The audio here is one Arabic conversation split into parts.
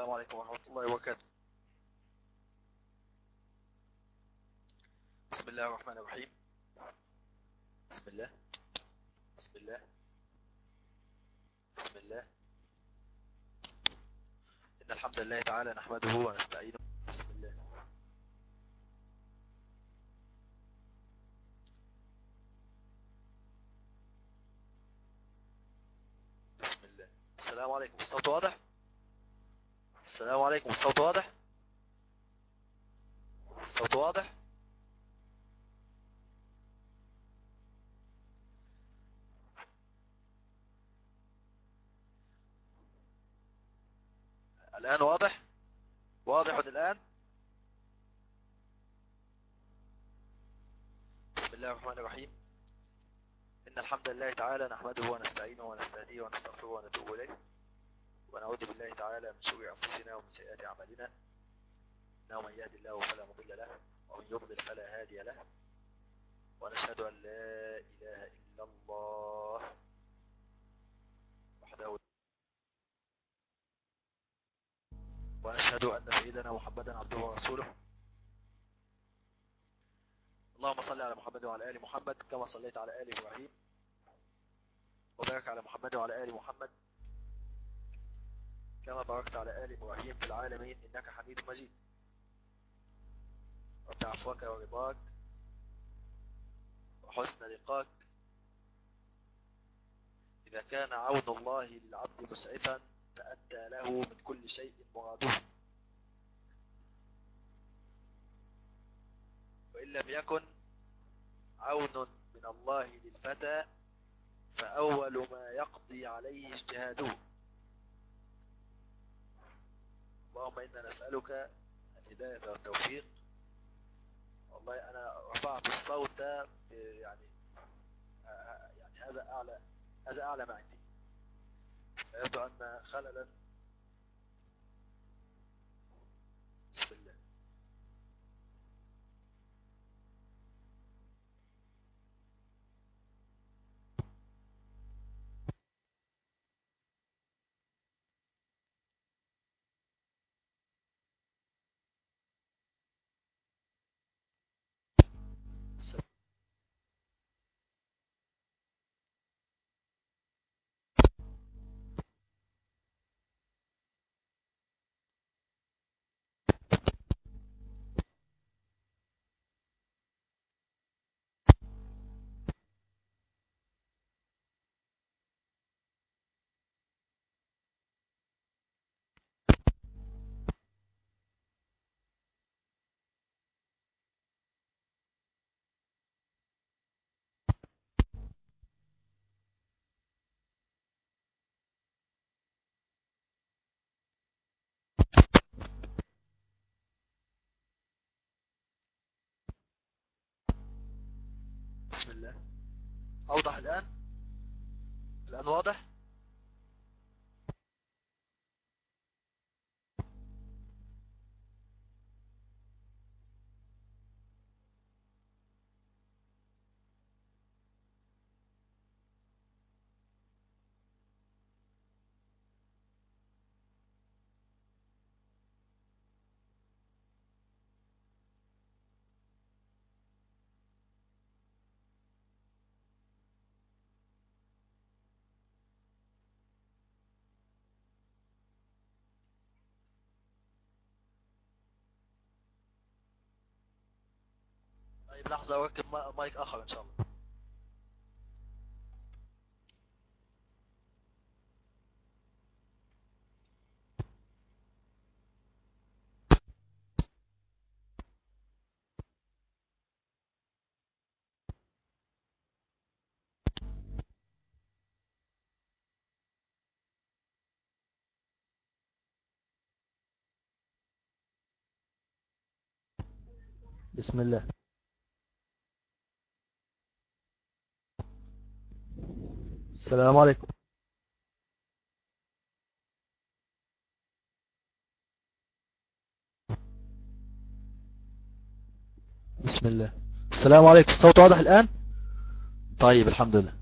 السلام عليكم ورحمة الله وبركاته. بسم الله الرحمن الرحيم. بسم الله بسم الله بسم الله. إن الحمد لله تعالى نحمده ونستعينه. بسم الله. بسم الله. السلام عليكم، الصوت واضح؟ السلام عليكم، الصوت واضح؟ الصوت واضح؟ الآن واضح؟ واضح الآن؟ بسم الله الرحمن الرحيم. إن الحمد لله تعالى نحمده ونستعينه ونستهديه ونستغفره ونتوب إليه، ونعوذ بالله تعالى من شرور أنفسنا ومن سيئات أعمالنا. إنه من يهد الله فلا مضل له، ومن يضلل فلا هادي له، ونشهد أن لا إله إلا الله وحده، ونشهد أن سيدنا محمدا عبده ورسوله. اللهم صل على محمد وعلى آل محمد كما صليت على آل إبراهيم، وبارك على محمد وعلى آل محمد كما باركت على آل إبراهيم في العالمين إنك حميد مجيد. رب عفوك ورضاك وحسن لقاك، إذا كان عون الله للعبد مسعفا تأتى له من كل شيء مراده، وإن لم يكن عون من الله للفتى فأول ما يقضي عليه اجتهاده. اللهم إنا نسألك الهداية والتوفيق. والله أنا رفعت الصوت يعني هذا أعلى ما عندي. يبدو أن خللا. بسم الله. بسم الله. أوضح الآن؟ الآن واضح؟ طيب لحظة أركب مايك آخر إن شاء الله. بسم الله. السلام عليكم. بسم الله. السلام عليكم، الصوت واضح الآن؟ طيب الحمد لله.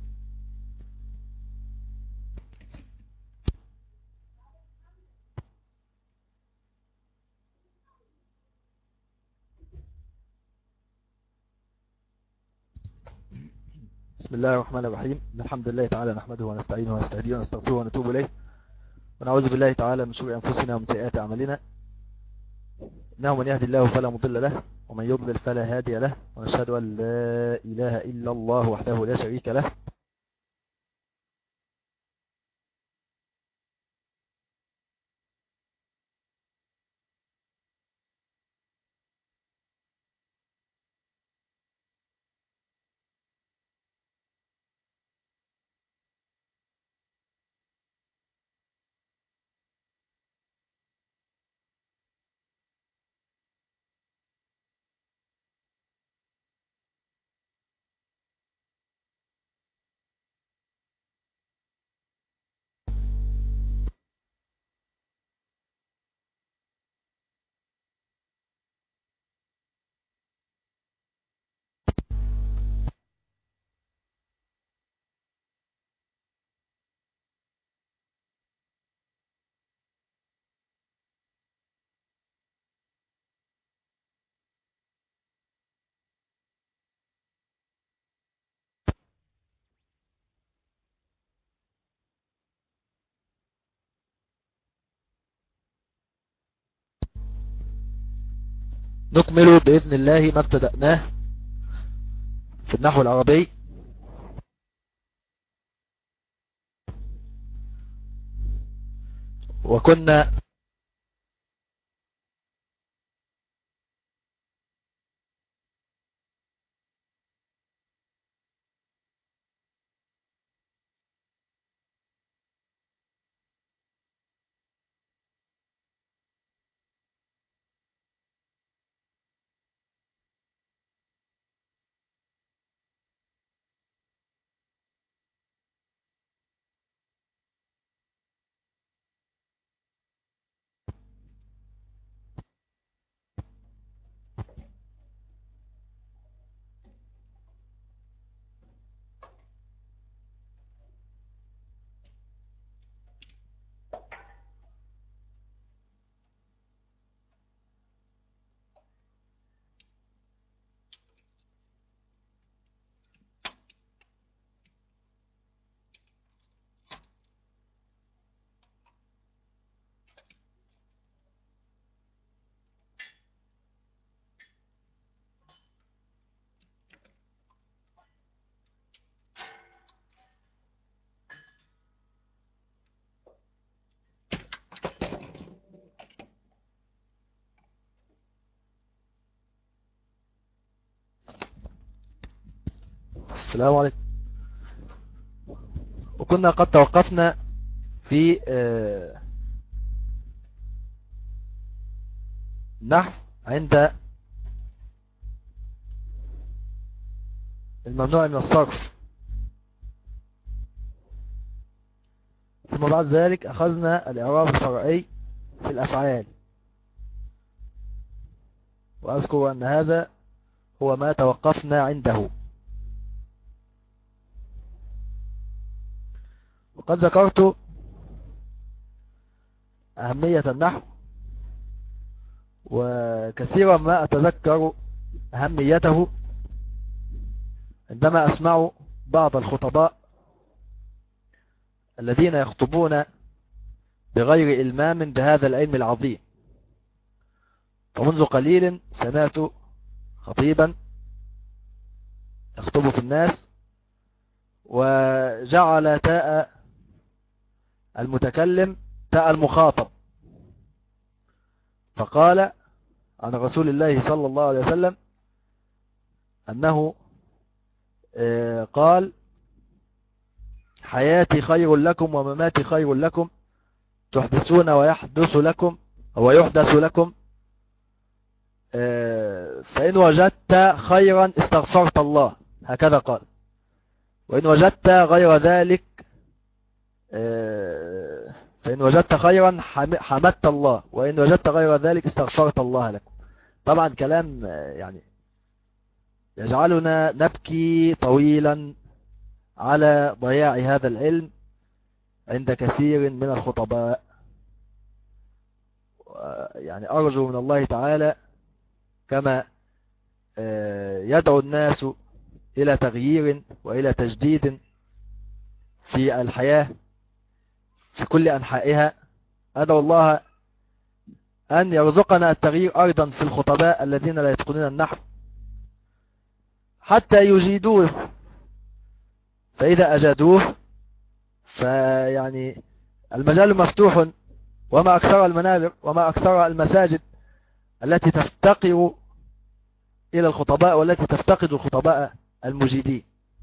بسم الله الرحمن الرحيم. إن الحمد لله تعالى نحمده ونستعينه ونستهديه ونستغفره ونتوب إليه، ونعوذ بالله تعالى من شرور أنفسنا ومن سيئات أعمالنا. إنه من يهدي الله فلا مضل له، ومن يضلل فلا هادي له، ونشهد أن لا إله إلا الله وحده لا شريك له. نكمل بإذن الله ما ابتدأناه في النحو العربي. وكنا السلام عليكم. وكنا قد توقفنا في النحو عند الممنوع من الصرف، ثم بعد ذلك أخذنا الإعراب الفرعي في الأفعال، وأذكر أن هذا هو ما توقفنا عنده. وقد ذكرت أهمية النحو، وكثيرا ما أتذكر أهميته عندما أسمع بعض الخطباء الذين يخطبون بغير إلمام بهذا العلم العظيم. فمنذ قليل سمعت خطيبا يخطب في الناس، وجعل تاء المتكلم تاء المخاطب، فقال عن رسول الله صلى الله عليه وسلم أنه قال: حياتي خير لكم ومماتي خير لكم، تحدثون ويحدث لكم ويحدث لكم، فإن وجدت خيرا استغفرت الله، هكذا قال. وإن وجدت غير ذلك فإن وجدت خيرا حمدت الله، وإن وجدت غير ذلك استغفرت الله لكم. طبعا كلام يعني يجعلنا نبكي طويلا على ضياع هذا العلم عند كثير من الخطباء. يعني أرجو من الله تعالى كما يدعو الناس إلى تغيير وإلى تجديد في الحياة في كل أنحائها. أدعو الله أن يرزقنا التغيير أيضا في الخطباء الذين لا يتقنون النحو حتى يجيدوه، فإذا أجادوه فيعني المجال مفتوح. وما أكثر المنابر وما أكثر المساجد التي تفتقر إلى الخطباء والتي تفتقد الخطباء المجيدين.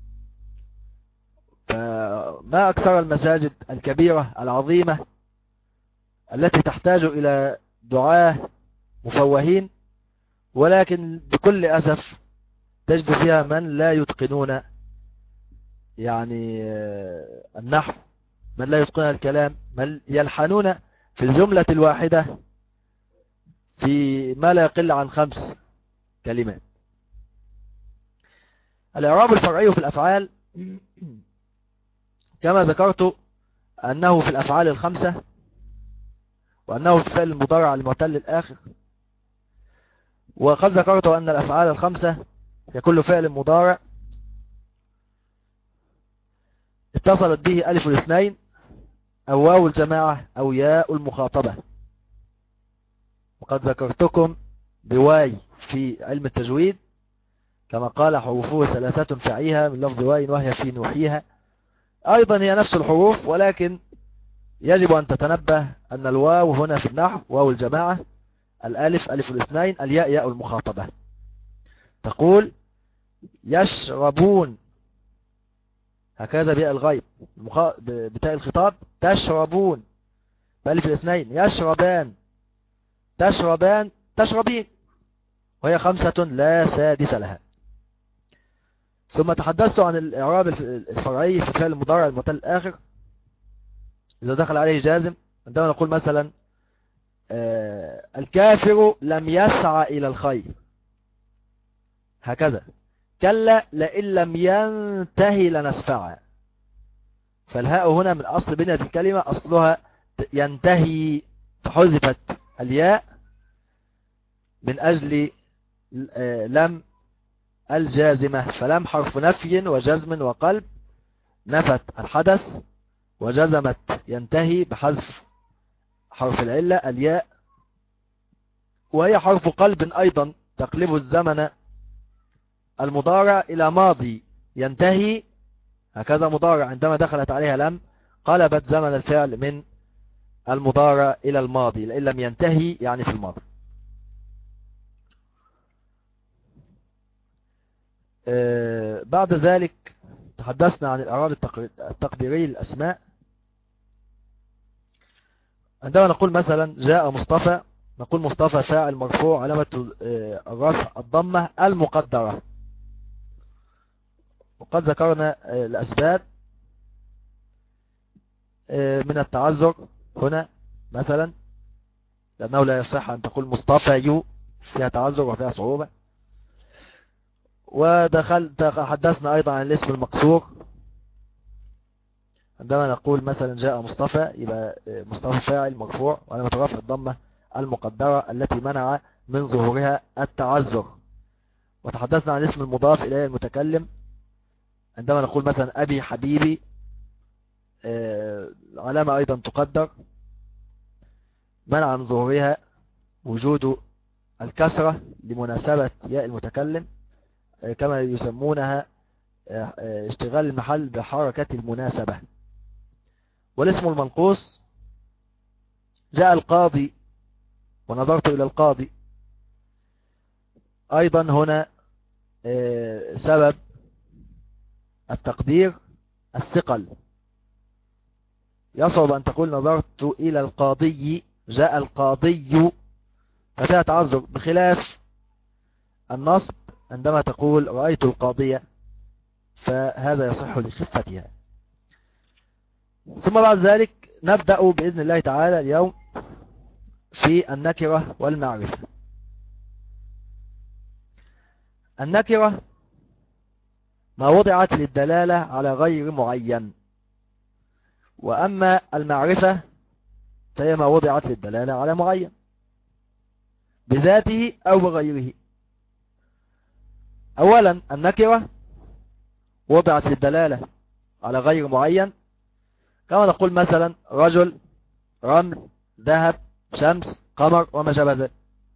فما أكثر المساجد الكبيرة العظيمة التي تحتاج إلى دعاة مفوهين، ولكن بكل أسف تجد فيها من لا يتقنون يعني النحو، من لا يتقنون الكلام، من يلحنون في الجملة الواحدة في ما لا يقل عن 5 كلمات. الإعراب الفرعي في الأفعال كما ذكرت أنه في الأفعال ال5، وأنه في الفعل المضارع المعتل الآخر. وقد ذكرت أن الأفعال ال5 هي كل فعل مضارع اتصلت به ألف الاثنين أو واو الجماعة أو ياء المخاطبة. وقد ذكرتكم بواي في علم التجويد كما قال حروفه 3 فعيها من لفظ واي وهي في نوحيها. أيضا هي نفس الحروف، ولكن يجب أن تتنبه أن الواو هنا في النحو واو الجماعة، الألف ألف الاثنين، الياء ياء المخاطبة. تقول يشربون هكذا بياء الغيب بتاء الخطاب، تشربون بألف الاثنين، يشربان تشربان تشربين، وهي 5 لا سادس لها. ثم تحدثت عن الإعراب الفرعي في الفعل المضارع المعتل الآخر إذا دخل عليه جازم. عندما نقول مثلا الكافر لم يسعى إلى الخير، هكذا كلا لئن لم ينتهي لنسفعا. فالهاء هنا من أصل بنية الكلمة أصلها ينتهي، فحذفت الياء من أجل لم الجازمة، فلم حرف نفي وجزم وقلب، نفت الحدث وجزمت ينتهي بحذف حرف العلة الياء، وهي حرف قلب أيضا تقلب الزمن المضارع إلى ماضي ينتهي، هكذا مضارع عندما دخلت عليها لم قلبت زمن الفعل من المضارع إلى الماضي، لأن لم ينتهي يعني في الماضي. بعد ذلك تحدثنا عن الإعراب التقديري للأسماء. عندما نقول مثلا جاء مصطفى، نقول مصطفى فاعل مرفوع علامة الرفع الضمة المقدرة. وقد ذكرنا الأسباب من التعذر هنا مثلا، لأنه لا يصح أن تقول مصطفى فيها تعذر وفيها صعوبة. تحدثنا أيضا عن الاسم المقصور، عندما نقول مثلا جاء مصطفى يبقى مصطفى فاعل مرفوع وعلامة رفع الضمة المقدرة التي منع من ظهورها التعذر. وتحدثنا عن الاسم المضاف إليه المتكلم، عندما نقول مثلا أبي حبيبي علامة أيضا تقدر منع من ظهورها وجود الكسرة لمناسبة ياء المتكلم، كما يسمونها اشتغال المحل بحركة المناسبة. والاسم المنقوص جاء القاضي ونظرت إلى القاضي، أيضا هنا سبب التقدير الثقل، يصعب أن تقول نظرت إلى القاضي جاء القاضي ففيها تعذر، بخلاف النصب عندما تقول رأيت القاضية فهذا يصح لخفتها. ثم بعد ذلك نبدأ بإذن الله تعالى اليوم في النكرة والمعرفة. النكرة ما وضعت للدلالة على غير معين، وأما المعرفة فهي ما وضعت للدلالة على معين بذاته أو بغيره. أولا النكرة وضعت للدلالة على غير معين، كما نقول مثلا رجل، رمل، ذهب، شمس، قمر، وما شابه ذلك.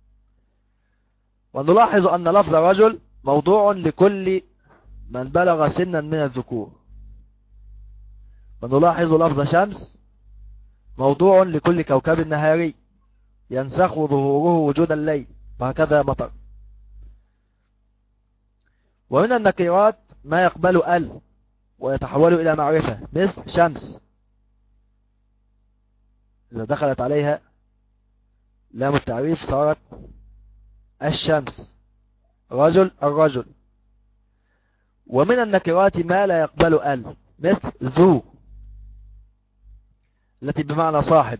ونلاحظ أن لفظ رجل موضوع لكل من بلغ سنا من الذكور، ونلاحظ لفظ شمس موضوع لكل كوكب نهاري ينسخ ظهوره وجود الليل، وهكذا مطر. ومن النكرات ما يقبل ال ويتحول إلى معرفة، مثل شمس إذا دخلت عليها لام التعريف صارت الشمس، رجل الرجل. ومن النكرات ما لا يقبل ال، مثل ذو التي بمعنى صاحب.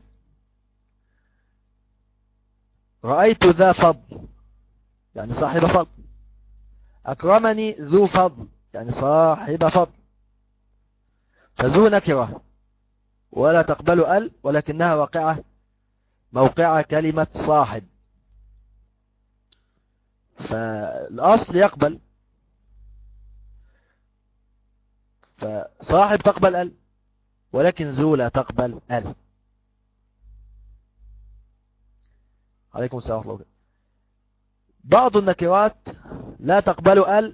رأيت ذا فضل يعني صاحب فضل. أكرمني ذو فضل يعني صاحب فضل. فذو نكرة ولا تقبل ال، ولكنها واقعة موقع كلمة صاحب. فالأصل يقبل، فصاحب تقبل ال، ولكن ذو لا تقبل ال. عليكم السلام ورحمة الله. بعض النكرات لا تقبل ال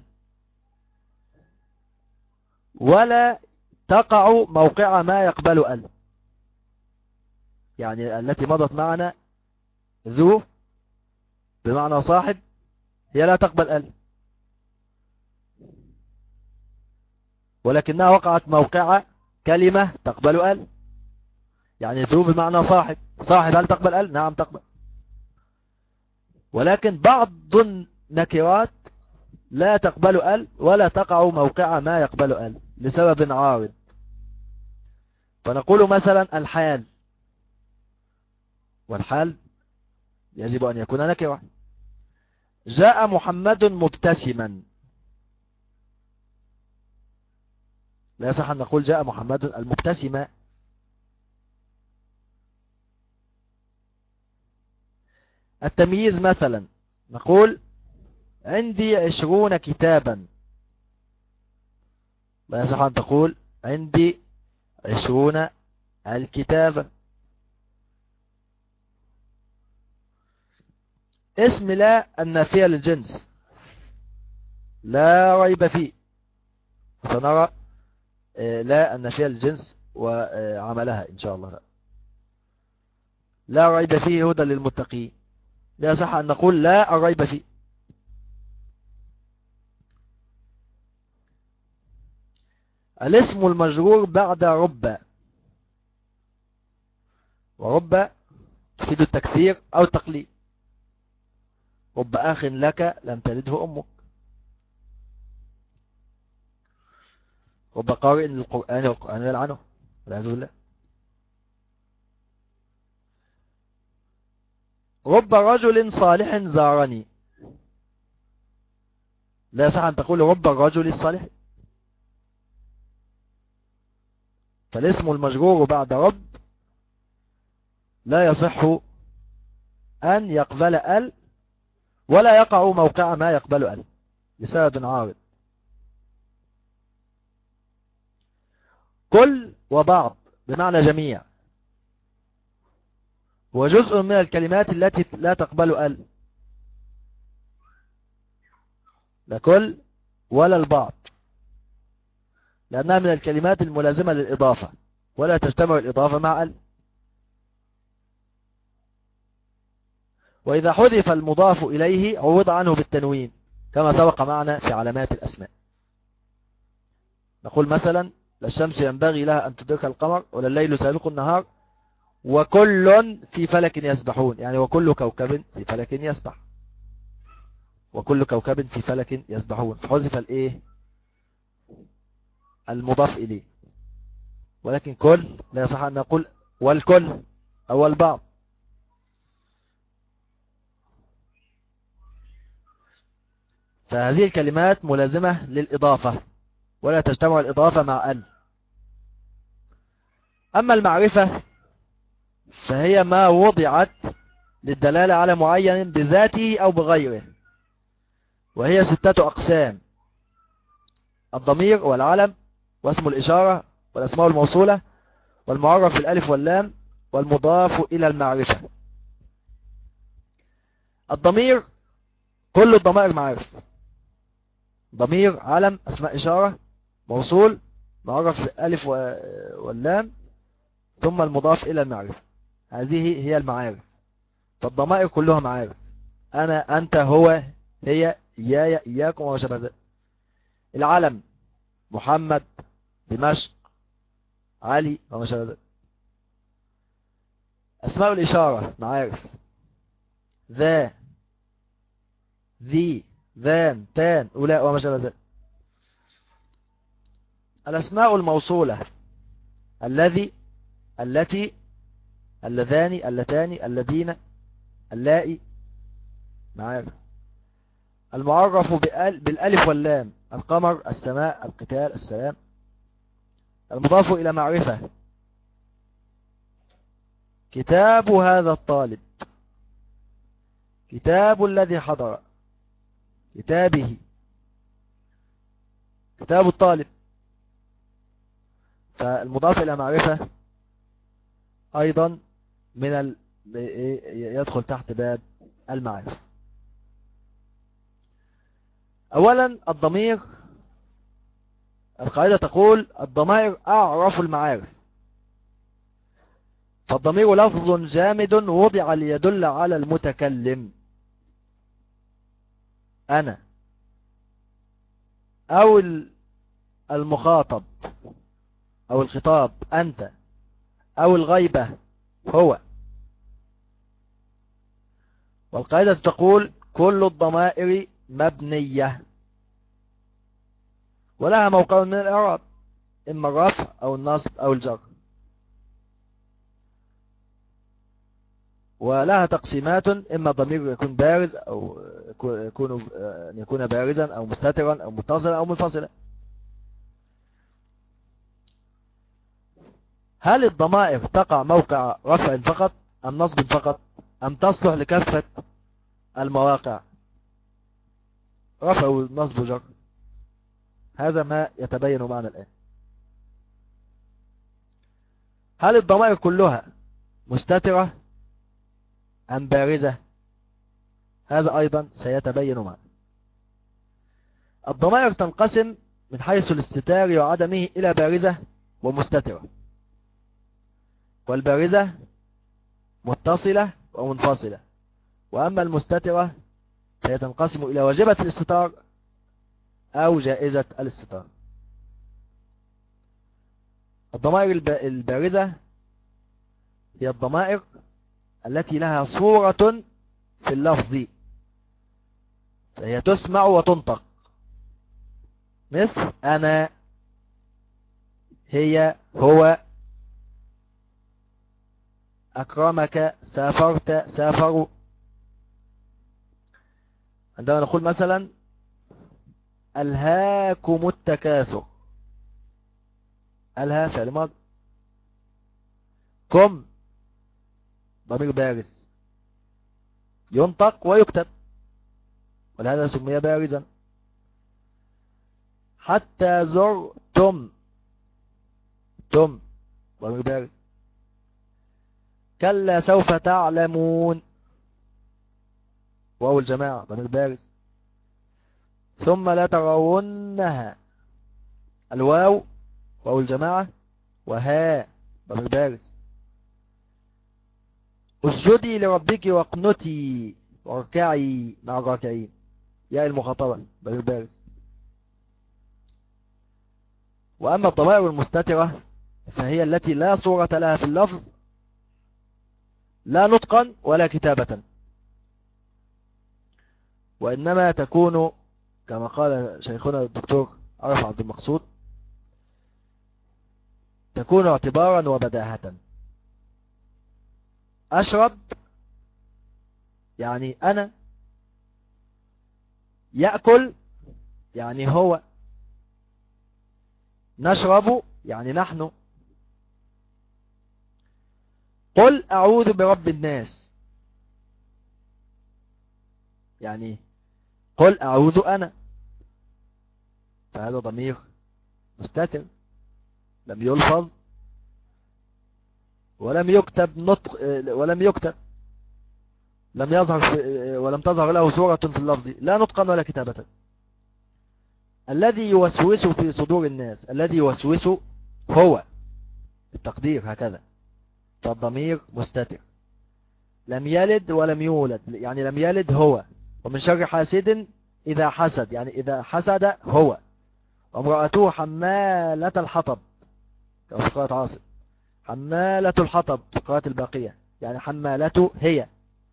ولا تقع موقع ما يقبل ال، يعني التي مضت معنا ذو بمعنى صاحب هي لا تقبل ال، ولكنها وقعت موقع كلمة تقبل ال. يعني ذو بمعنى صاحب، صاحب هل تقبل ال؟ نعم تقبل. ولكن بعض النكرات لا تقبل ال ولا تقع موقع ما يقبل ال لسبب عارض. فنقول مثلا الحال، والحال يجب أن يكون نكرة. جاء محمد مبتسما، لا يصح أن نقول جاء محمد المبتسم. التمييز مثلا نقول عندي 20 كتابا، لا يصح أن تقول عندي 20 الكتاب. اسم لا النافية للجنس لا ريب فيه، سنرى لا النافية للجنس وعملها إن شاء الله. لا ريب فيه هدى للمتقين، لا يصح أن نقول لا الريب فيه. الاسم المجرور بعد رب، ورب تفيد التكثير أو التقليل. رب أخ لك لم تلده أمك. رب قارئ للقرآن والقرآن يلعنه والعياذ بالله. رب رجل صالح زارني، لا يصح أن تقول رب الرجل الصالح. فالاسم المجرور بعد رب لا يصح أن يقبل ال ولا يقع موقع ما يقبل ال لسبب عارض. كل وبعض بمعنى جميع، وجزء من الكلمات التي لا تقبل ال، لا كل ولا البعض، لأنها من الكلمات الملازمة للإضافة ولا تجتمع الإضافة مع ال. وإذا حذف المضاف إليه عوض عنه بالتنوين كما سبق معنا في علامات الأسماء. نقول مثلا لا الشمس ينبغي لها أن تدرك القمر ولا الليل سابق النهار وكل في فلك يسبحون، يعني وكل كوكب في فلك يسبح، وكل كوكب في فلك يسبحون. فحذف الايه المضاف إليه. ولكن كل لا يصح أن نقول والكل أو البعض. فهذه الكلمات ملازمة للإضافة ولا تجتمع الإضافة مع ال. أما المعرفة فهي ما وضعت للدلالة على معين بذاته أو بغيره، وهي 6 أقسام. الضمير والعلم واسم الإشارة والأسماء الموصولة والمعرف بالألف واللام والمضاف إلى المعرفة. الضمير كل الضمائر معارف، ضمير، علم، أسماء إشارة، موصول، معرف بالألف واللام، ثم المضاف إلى المعرفة. هذه هي المعارف. فالضمائر كلها معارف، أنا، أنت، هو، هي، إياي، إياكم وما شابه ذلك. العلم محمد، دمشق، علي وما شابه ذلك. أسماء الإشارة معارف، ذا، ذي، ذان، تان، أولاء وما شابه ذلك. الأسماء الموصولة الذي، التي، اللذان، اللتان، الذين، اللائي معارف. المعرف بالألف واللام القمر، السماء، القتال، السلام. المضاف إلى معرفة كتاب هذا الطالب، كتاب الذي حضر، كتابه، كتاب الطالب. فالمضاف إلى معرفة أيضا يدخل تحت باب المعرفة. أولا الضمير، القاعدة تقول الضمائر أعرف المعارف. فالضمير لفظ جامد وضع ليدل على المتكلم، أنا، أو المخاطب أو الخطاب أنت، أو الغيبة هو. والقاعدة تقول كل الضمائر مبنية ولها موقع من الإعراب، إما الرفع أو النصب أو الجر، ولها تقسيمات، إما ضمير يكون بارز أو يكون بارزا أو مستترا أو متصلا أو منفصلا. هل الضمائر تقع موقع رفع فقط أم نصب فقط أم تصلح لكافة المواقع، رفع ونصب وجر؟ هذا ما يتبين معنا الآن. هل الضمائر كلها مستترة أم بارزة؟ هذا أيضا سيتبين معنا. الضمائر تنقسم من حيث الاستتار وعدمه إلى بارزة ومستترة، والبارزة متصلة ومنفصلة، وأما المستترة فهي تنقسم إلى واجبة الاستتار أو جائزة الاستتار. الضمائر البارزة هي الضمائر التي لها صورة في اللفظ، فهي تسمع وتنطق، مثل أنا، هي، هو، أكرمك، سافرت، سافروا. عندما نقول مثلا ألهاكم التكاثر، ألها فعل ماضي، كم ضمير بارز ينطق ويكتب ولهذا سمي بارزا. حتى زرتم، تم ضمير بارز. كلا سوف تعلمون، واو الجماعة ضمير بارز. ثم لا ترونها، الواو واو الجماعة وها ضمير بارز. اسجدي لربك واقنتي واركعي مع الراكعين، يا المخاطبة ضمير بارز. وأما الضمائر المستترة فهي التي لا صورة لها في اللفظ، لا نطقا ولا كتابة، وإنما تكون كما قال شيخنا الدكتور عرف عبد المقصود، تكون اعتبارا وبداهة. أشرب يعني أنا، يأكل يعني هو، نشرب يعني نحن. قل أعوذ برب الناس يعني قل أعوذ أنا. فهذا ضمير مستتر، لم يلفظ ولم يكتب نطق، لم يظهر ولم تظهر له صورة في اللفظ لا نطقا ولا كتابة. الذي يوسوس في صدور الناس، الذي يوسوس هو التقدير هكذا، فالضمير مستتر. لم يلد ولم يولد، يعني لم يلد هو. ومن شر حاسد إذا حسد، يعني إذا حسد هو. وامرأته حمالة الحطب، كما في قراءة عاصم، حمالة الحطب في قراءة الباقية، يعني حمالته هي،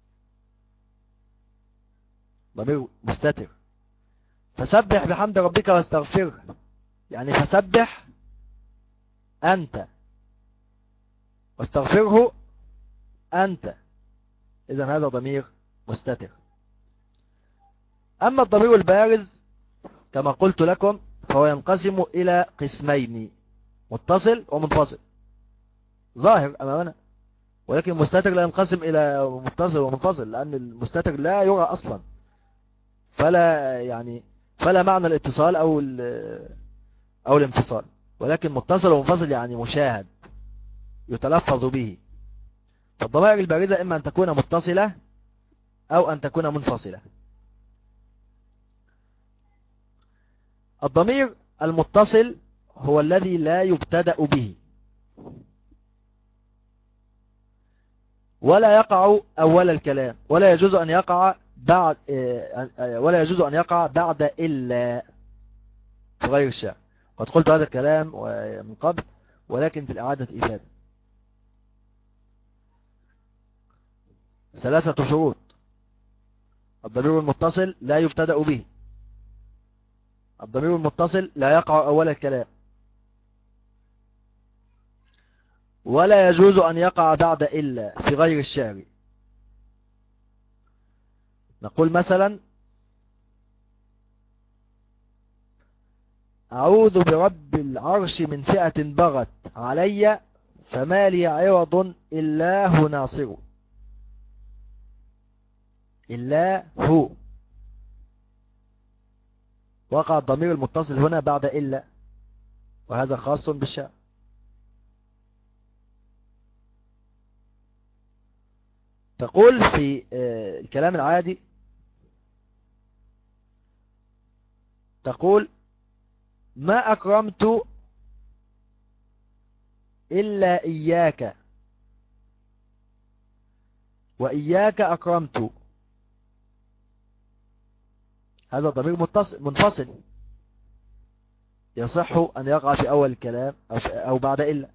ضمير مستتر. فسبح بحمد ربك واستغفره، يعني فسبح أنت واستغفره أنت، إذن هذا ضمير مستتر. أما الضمير البارز كما قلت لكم فهو ينقسم إلى قسمين، متصل ومنفصل، ظاهر أمامنا، ولكن المستتر لا ينقسم إلى متصل ومنفصل، لأن المستتر لا يرى أصلا، فلا معنى الاتصال أو الانفصال، ولكن متصل ومنفصل يعني مشاهد يتلفظ به. فالضمائر البارزة إما أن تكون متصلة أو أن تكون منفصلة. الضمير المتصل هو الذي لا يبتدأ به ولا يقع أول الكلام، ولا يجوز أن يقع بعد إلا في غير الشعر. قد قلت هذا الكلام من قبل، ولكن في الإعادة إفادة. 3 شروط: الضمير المتصل لا يبتدأ به، الضمير المتصل لا يقع أول الكلام، ولا يجوز أن يقع بعد إلا في غير الشعر. نقول مثلا: أعوذ برب العرش من فئة بغت علي فما لي عوض إلا هو ناصر. إلا هو، وقع الضمير المتصل هنا بعد إلا، وهذا خاص بالشعر. تقول في الكلام العادي، تقول: ما أكرمت إلا إياك وإياك أكرمت. هذا ضمير منفصل يصح أن يقع في أول الكلام أو بعد إلا،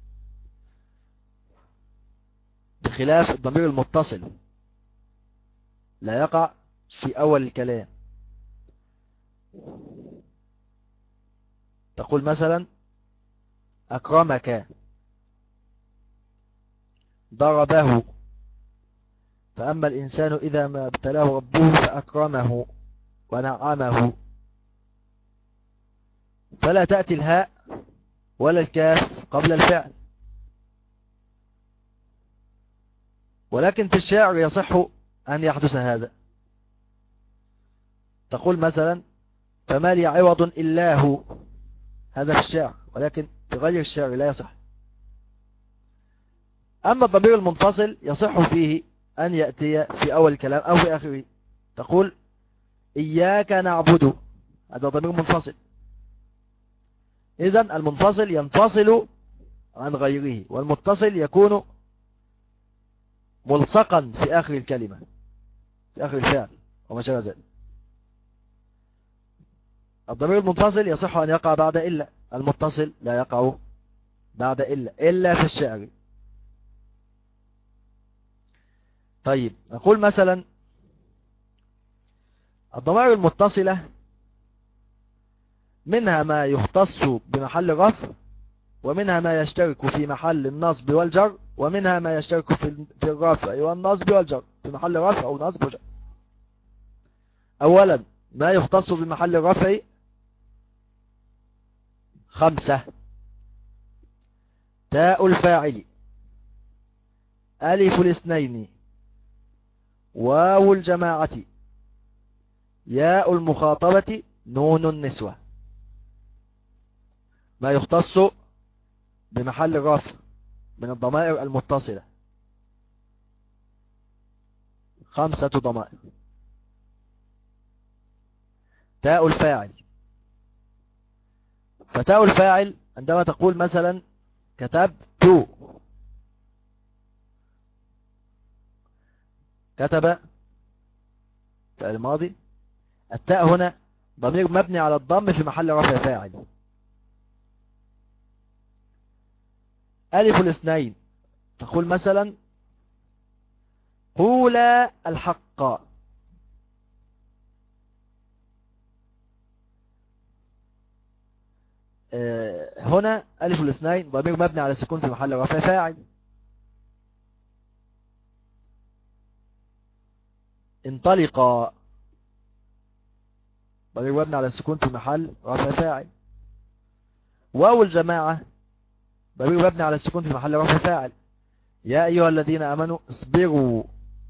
بخلاف الضمير المتصل لا يقع في أول الكلام. تقول مثلا: أكرمك، ضربه، فأما الإنسان إذا ما ابتلاه ربه فأكرمه ونعمه. فلا تأتي الهاء ولا الكاف قبل الفعل، ولكن في الشعر يصح أن يحدث هذا. تقول مثلا: فما لي عوض إلا هو، هذا في الشعر، ولكن في غير الشعر لا يصح. أما الضمير المنفصل يصح فيه أن يأتي في أول الكلام أو في آخره. تقول: إياك نعبد، هذا ضمير منفصل. إذن المنفصل ينفصل عن غيره، والمتصل يكون ملصقا في آخر الكلمة، في آخر الفعل وما شابه ذلك. الضمير المنفصل يصح أن يقع بعد إلا، المتصل لا يقع بعد إلا في الشعر. طيب، نقول مثلا: الضمائر المتصلة منها ما يختص بمحل الرفع، ومنها ما يشترك في محل النصب والجر، ومنها ما يشترك في الرفع والنصب والجر، في محل رفع أو نصب وجر. أولا، ما يختص بمحل الرفع 5: تاء الفاعل، ألف الاثنين، واو الجماعة، ياء المخاطبة، نون النسوة. ما يختص بمحل الرفع من الضمائر المتصلة، 5 ضمائر. تاء الفاعل، فتاء الفاعل عندما تقول مثلا كتبت، كتب فعل ماضي، التاء هنا ضمير مبني على الضم في محل رفع فاعل. ألف الاثنين، تقول مثلا قولا الحق، هنا ألف الاثنين ضمير مبني على السكون في محل رفع فاعل. انطلقا ضمير مبني على السكون في محل رفع فاعل. واو الجماعة ضمير مبني على السكون في محل رفع فاعل. يا أيها الذين آمنوا اصبروا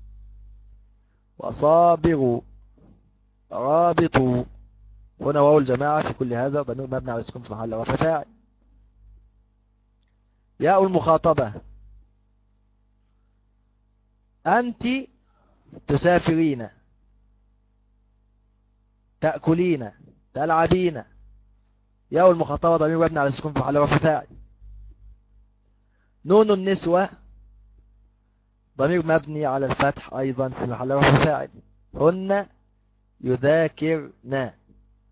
وصابروا رابطوا، هنا واو الجماعة في كل هذا ضمير مبني على السكون في محل رفع فاعل. ياء المخاطبة، أنت تسافرين، تأكلين، تلعبين، ياء المخاطبة ضمير مبني على السكون في محل رفع فاعل. نون النسوة ضمير مبني على الفتح أيضا في محل رفع فاعل. هن يذاكرن.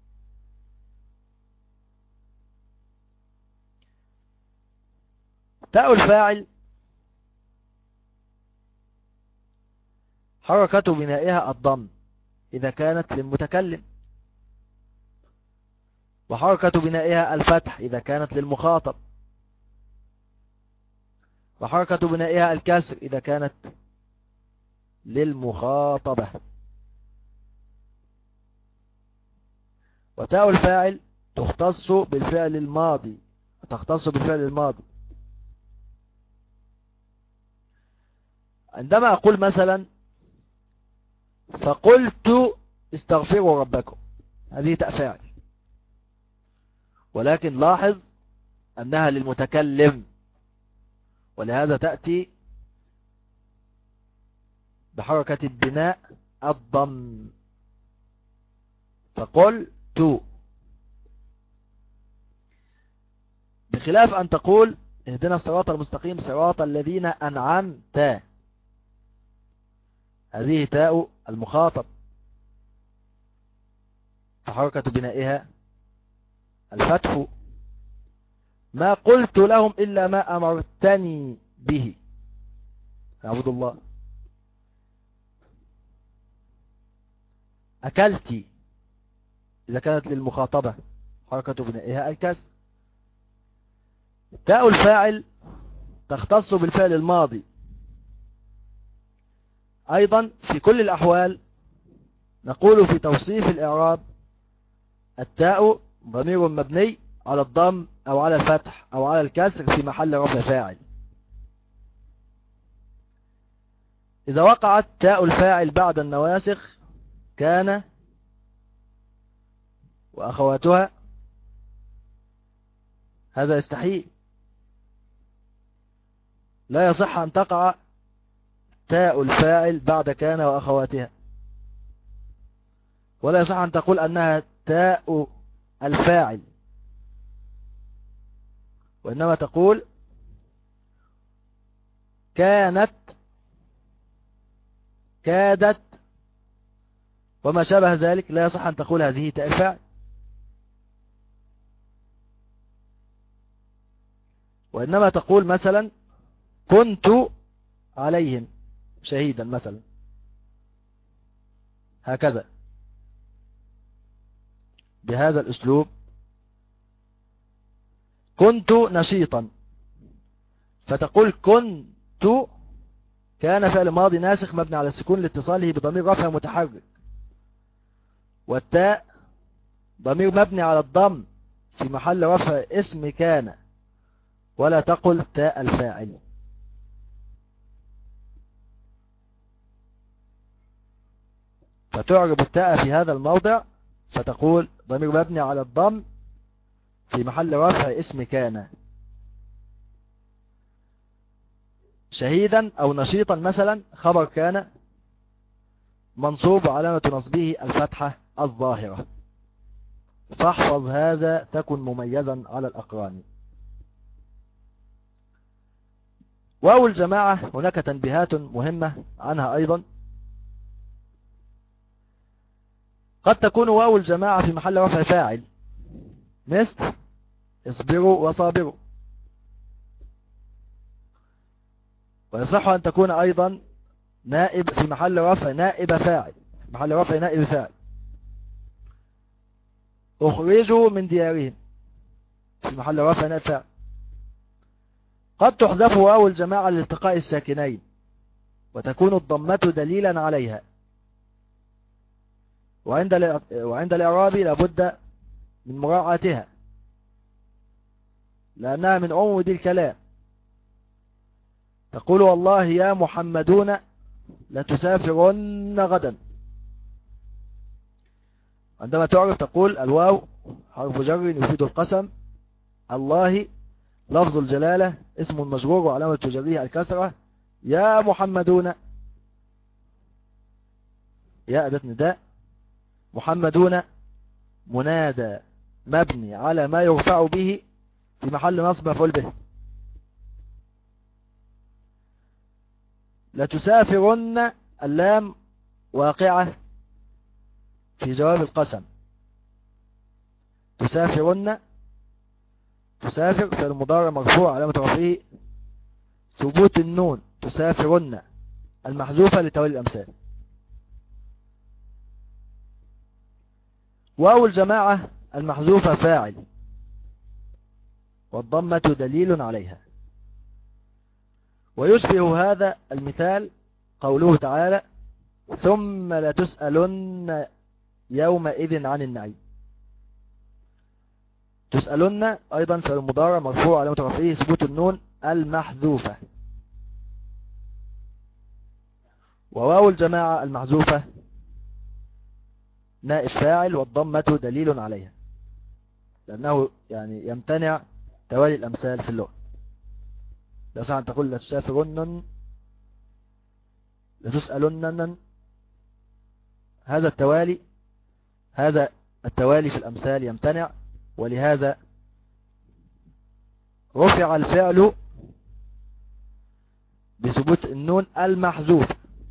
تاء الفاعل حركة بنائها الضم إذا كانت للمتكلم، وحركة بنائها الفتح إذا كانت للمخاطب، وحركة بنائها الكسر إذا كانت للمخاطبة. وتاء الفاعل تختص بالفعل الماضي، عندما أقول مثلا فقلت استغفروا ربكم، هذه تاء فاعل، ولكن لاحظ أنها للمتكلم، ولهذا تأتي بحركة البناء الضم، فقلت، بخلاف أن تقول اهدنا الصراط المستقيم صراط الذين أنعمت، هذه تاء المخاطب فحركة بنائها الفتح. ما قلت لهم إلا ما أمرتني به، أعبد الله. أكلت إذا كانت للمخاطبة حركة بنائها الكسر. تاء الفاعل تختص بالفعل الماضي أيضا في كل الأحوال. نقول في توصيف الإعراب التاء ضمير مبني على الضم أو على الفتح أو على الكسر في محل رفع فاعل. إذا وقعت تاء الفاعل بعد النواسخ كان وأخواتها هذا يستحيل، لا يصح أن تقع تاء الفاعل بعد كان وأخواتها، ولا يصح أن تقول أنها تاء الفاعل، وإنما تقول كانت، كادت، وما شابه ذلك، لا يصح أن تقول هذه تاء الفاعل. وإنما تقول مثلا كنت عليهم شهيدا مثلا، هكذا بهذا الأسلوب. كنت نشيطا، فتقول كنت كان فعل ماضي ناسخ مبني على السكون لاتصاله بضمير رفع متحرك، والتاء ضمير مبني على الضم في محل رفع اسم كان، ولا تقل تاء الفاعل. فتعرب التاء في هذا الموضع فتقول ضمير مبني على الضم في محل رفع اسم كان. شهيدا أو نشيطا مثلا خبر كان منصوب وعلامة نصبه الفتحة الظاهرة. فاحفظ هذا تكن مميزا على الأقران. واو الجماعة هناك تنبيهات مهمة عنها أيضا. قد تكون واو الجماعة في محل رفع فاعل مثل اصبروا وصابروا، ويصح أن تكون أيضا نائب في محل رفع نائب فاعل، في محل رفع نائب فاعل. اخرجوا من ديارهم في محل رفع نائب فاعل. قد تحذف واو الجماعة لالتقاء الساكنين وتكون الضمة دليلا عليها، وعند الإعراب لابد من مراعاتها لأنها من عمود الكلام. تقول والله يا محمدون لتسافرن غدا. عندما تعرف تقول الواو حرف جر يفيد القسم، الله لفظ الجلالة اسم مجرور وعلامة جره الكسرة، يا محمدون يا أداة نداء، محمدون منادى مبني على ما يرفع به في محل نصب مفعول به. لتسافرن اللام واقعة في جواب القسم. تسافرن تسافر فعل مضارع مرفوع علامة رفعه ثبوت النون تسافرن المحذوفة لتولي الأمثال. واو الجماعة المحذوفة فاعل والضمة دليل عليها. ويشبه هذا المثال قوله تعالى ثم لتسألن يومئذ عن النعيم. تسألن أيضا فعل مضارع مرفوع علامة رفعه ثبوت النون المحذوفة. وواو الجماعة المحذوفة نائب فاعل والضمة دليل عليها لأنه يعني يمتنع توالي الأمثال في اللغة. لا صح أن تقول لتسافرن لتسألن، هذا التوالي في الأمثال يمتنع، ولهذا رفع الفعل بثبوت النون المحذوف.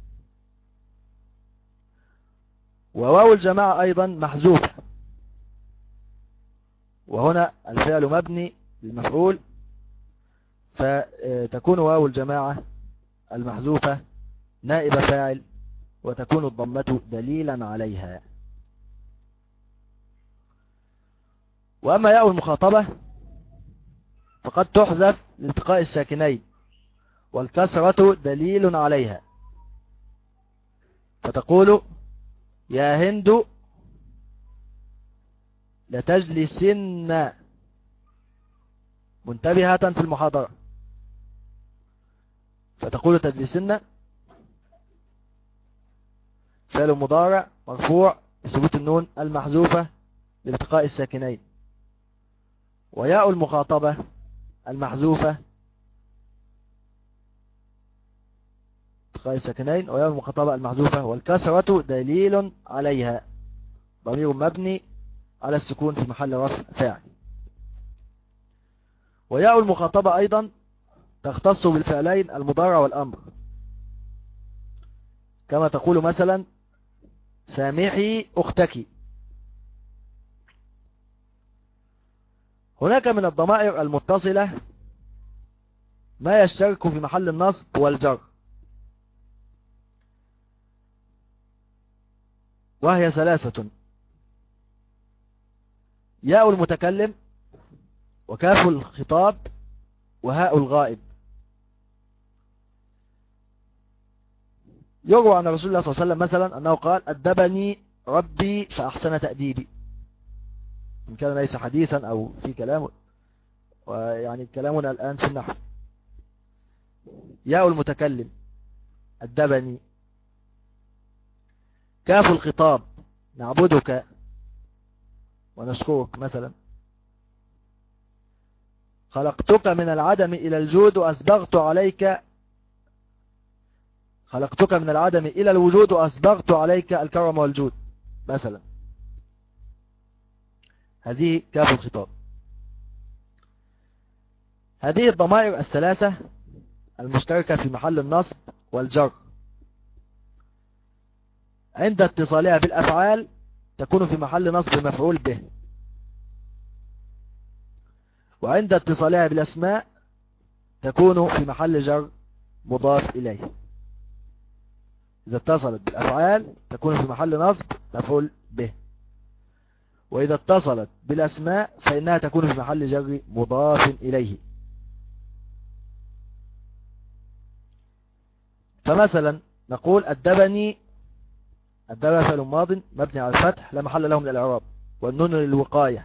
وواو الجماعة أيضا محذوفة، وهنا الفعل مبني للمفعول، فتكون واو الجماعة المحذوفة نائب فاعل وتكون الضمة دليلا عليها. وأما ياء المخاطبة فقد تحذف لالتقاء الساكنين والكسرة دليل عليها، فتقول يا هند لتجلسن منتبهة في المحاضرة، فتقول تجلسن فعل مضارع مرفوع بثبوت النون المحذوفة لالتقاء الساكنين. وياء المخاطبة المحذوفة التقاء الساكنين وياء المخاطبة المحذوفة والكسرة دليل عليها، ضمير مبني على السكون في محل رفع فاعل. وياء المخاطبة أيضا تختص بالفعلين المضارع والأمر، كما تقول مثلا سامحي أختك. هناك من الضمائر المتصلة ما يشترك في محل النصب والجر، وهي ثلاثة: ياء المتكلم وكاف الخطاب وهاء الغائب. يروى عن رسول الله صلى الله عليه وسلم مثلا أنه قال أدبني ربي فأحسن تأديبي، إن كان ليس حديثا أو في كلام، ويعني كلامنا الآن في النحو. ياء المتكلم أدبني. كاف الخطاب نعبدك ونشكرك مثلا. خلقتك من العدم إلى الوجود وأسبغت عليك خلقتك من العدم إلى الوجود وأسبغت عليك الكرم والجود مثلا. هذه كاف الخطاب. هذه الضمائر الثلاثة المشتركة في محل النصب والجر عند اتصالها بالأفعال تكون في محل نصب مفعول به، وعند اتصالها بالأسماء تكون في محل جر مضاف إليه. إذا اتصلت بالأفعال تكون في محل نصب مفعول به، وإذا اتصلت بالأسماء فإنها تكون في محل جر مضاف إليه. فمثلا نقول أدبني. أدب فعل ماض مبني على الفتح لا محل له من الإعراب، والنون للوقاية،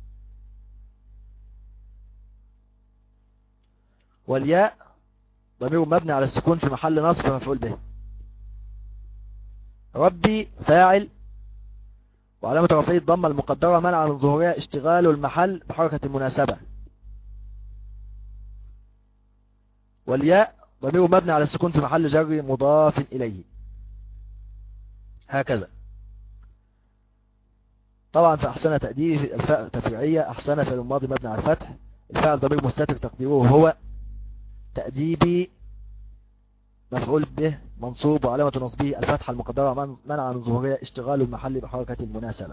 والياء ضمير مبني على السكون في محل نصب مفعول به. ربي فاعل وعلامة رفعه الضمة المقدرة منع من ظهورها اشتغال المحل بحركة المناسبة، والياء ضمير مبني على السكون في محل جر مضاف إليه. هكذا. طبعا في أحسن تأديب الفاء تفريعية. أحسن فعل الماضي مبني على الفتح، الفاعل ضمير مستتر تقديره هو، تأديبي مفعول به منصوب وعلامة نصبه الفتحة المقدرة منع من ظهورها اشتغال المحل بحركة المناسبة.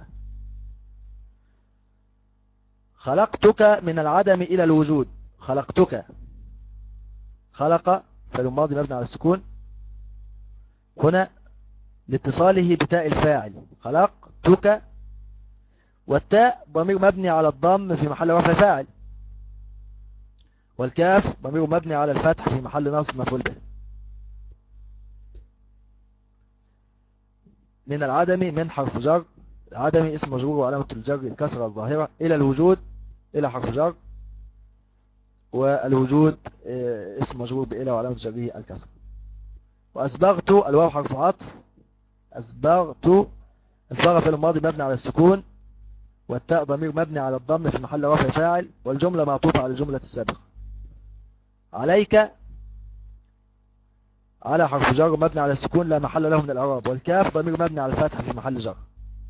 خلقتك من العدم إلى الوجود. خلقتك، خلق فعل ماضي مبني على السكون هنا لاتصاله بتاء الفاعل خلقتك، والتاء ضمير مبني على الضم في محل رفع فاعل، والكاف ضمير مبني على الفتح في محل نصب مفعول به. من العدم من حرف جر، العدم اسم مجرور وعلامة الجر الكسرة الظاهرة، إلى الوجود إلى حرف جر، والوجود اسم مجرور بإلى وعلامة جره الكسرة. وأسبغت الواو حرف عطف، أسبغت أسبغ في الماضي مبني على السكون، والتاء ضمير مبني على الضم في محل رفع فاعل، والجملة معطوفة على الجملة السابقة. عليك على حرف جر مبني على السكون لا محل له من الإعراب، والكاف ضمير مبني على الفتح في محل جر.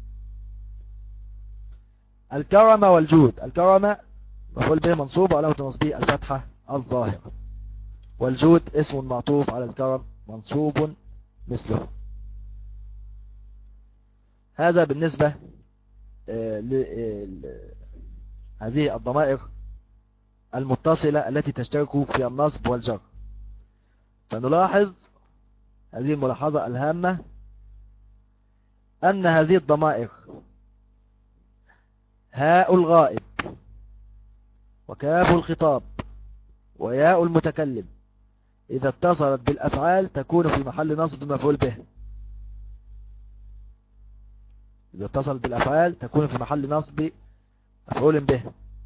الكرم والجود. الكرم مفعول به منصوب وعلامة نصبه الفتحة الظاهرة، والجود اسم معطوف على الكرم منصوب مثله. هذا بالنسبة لهذه الضمائر المتصلة التي تشترك في النصب والجر. فنلاحظ هذه الملاحظة الهامة أن هذه الضمائر هاء الغائب وكاف الخطاب وياء المتكلم إذا اتصلت بالأفعال تكون في محل نصب مفعول به. إذا اتصلت بالأفعال تكون في محل نصب مفعول به.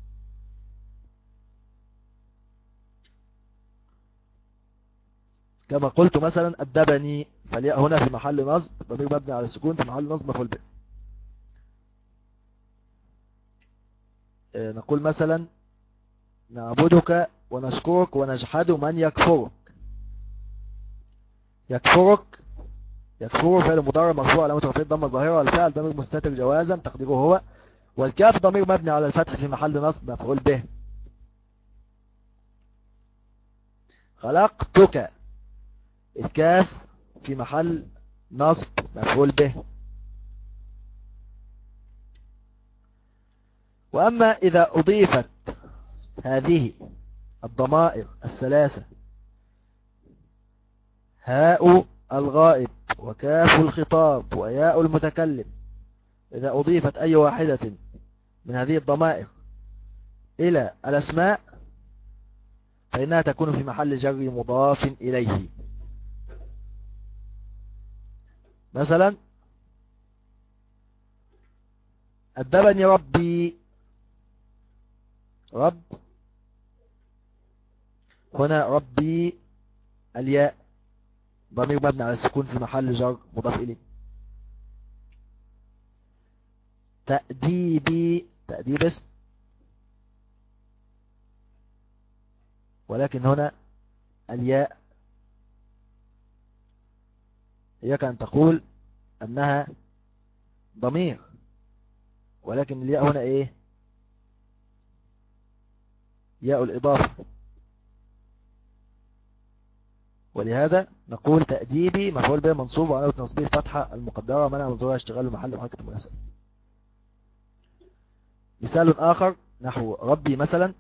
كما قلت مثلا أدبني، فالياء هنا في محل نصب ضمير مبني على السكون في محل نصب مفعول به. نقول مثلا نعبدك ونشكرك ونجحد من يكفرك. يكفرك، يكفر فعل مضارع مرفوع علامة رفعه الضمة الظاهرة، والفعل ضمير مستتر جوازا تقديره هو، والكاف ضمير مبني على الفتح في محل نصب مفعول به. خلقتك، الكاف في محل نصب مفعول به. وأما إذا أضيفت هذه الضمائر الثلاثة هاء الغائب وكاف الخطاب وياء المتكلم، إذا أضيفت أي واحدة من هذه الضمائر إلى الأسماء فإنها تكون في محل جر مضاف إليه. مثلا أدبني ربي. رب هنا ربي الياء ضمير مبني على السكون في محل جر مضاف إليه. تأديبي، تأديب اسم ولكن هنا الياء إياك أن تقول أنها ضمير، ولكن الياء هنا إيه؟ ياء الإضافة. ولهذا نقول تأديبي مفعول به منصوب وعلامة نصبه فتحة المقدرة منع من ظهورها اشتغال المحل وحركة المناسبة. مثال آخر نحو ربي مثلا،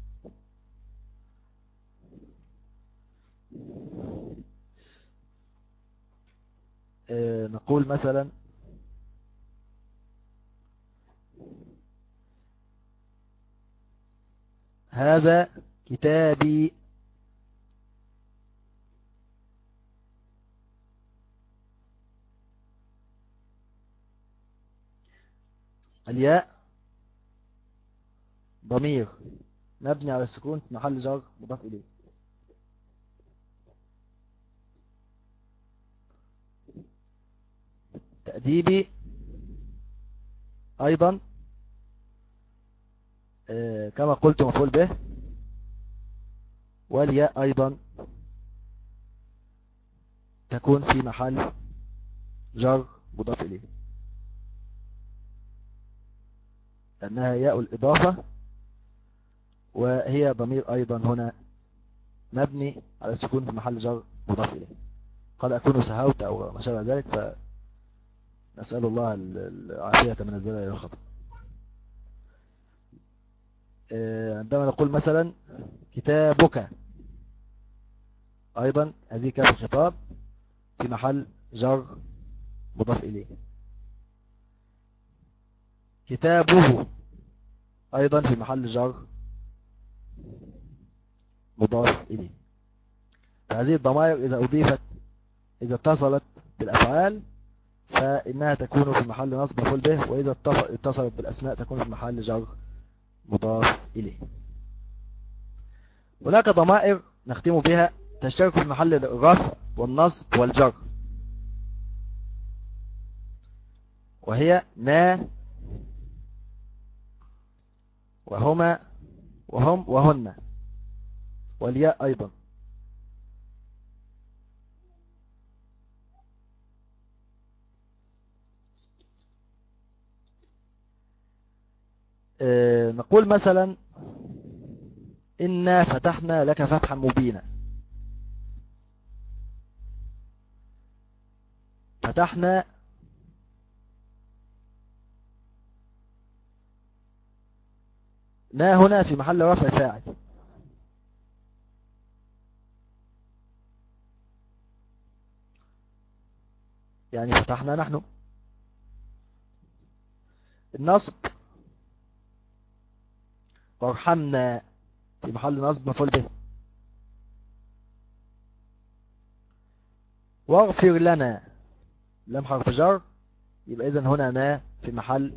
نقول مثلا هذا كتابي. الياء ضمير مبني على السكون في محل جر مضاف إليه. تأديبي أيضا كما قلت مفعول به، والياء أيضا تكون في محل جر مضاف إليه لأنها ياء الإضافة، وهي ضمير أيضا هنا مبني على السكون في محل جر مضاف إليه. قد أكون سهوت أو ما شابه ذلك، فنسأل الله العافية من الزلل إلى الخطأ. عندما نقول مثلا كتابك، أيضا هذه كاف الخطاب في محل جر مضاف إليه. كتابه أيضا في محل جر مضاف إليه. فهذه الضمائر إذا اتصلت بالأفعال فإنها تكون في محل نصب مفعول به، وإذا اتصلت بالأسماء تكون في محل جر مضاف إليه. هناك ضمائر نختم بها تشترك في محل الرفع والنصب والجر، وهي نا وهما وهم وهن، والياء أيضا. نقول مثلا إنا فتحنا لك فتحا مبينا. فتحنا نا هنا في محل رفع فاعل، يعني فتحنا نحن. النصب وارحمنا في محل نصب مفعول به. واغفر لنا لم حرف جر، يبقى إذن هنا نا في محل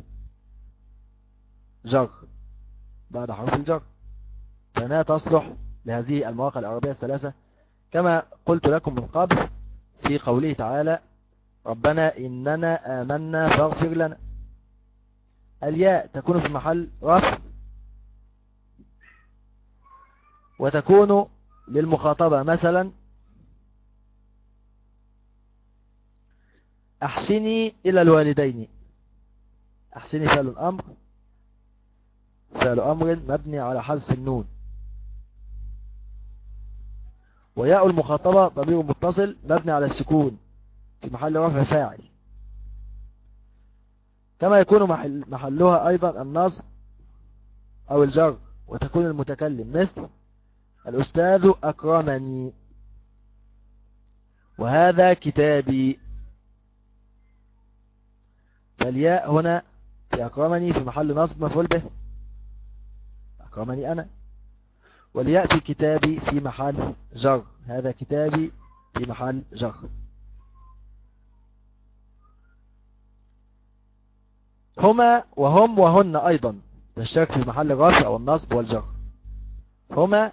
جر بعد حرف الجر، فنا تصلح لهذه المواقع العربية الثلاثة كما قلت لكم من قبل في قوله تعالى ربنا إننا آمنا فاغفر لنا. الياء تكون في محل رفع، وتكون للمخاطبة مثلا أحسني إلى الوالدين. أحسني فعل أمر، فعل أمر مبني على حذف النون، وياء المخاطبة ضمير متصل مبني على السكون في محل رفع فاعل، كما يكون محلها أيضا النصب أو الجر، وتكون المتكلم مثل الأستاذ أكرمني وهذا كتابي. فالياء هنا في أكرمني في محل نصب مفعول به، أكرمني أنا. والياء في كتابي في محل جر، هذا كتابي في محل جر. هما وهم وهن أيضا تشترك في محل الرفع والنصب والجر. هما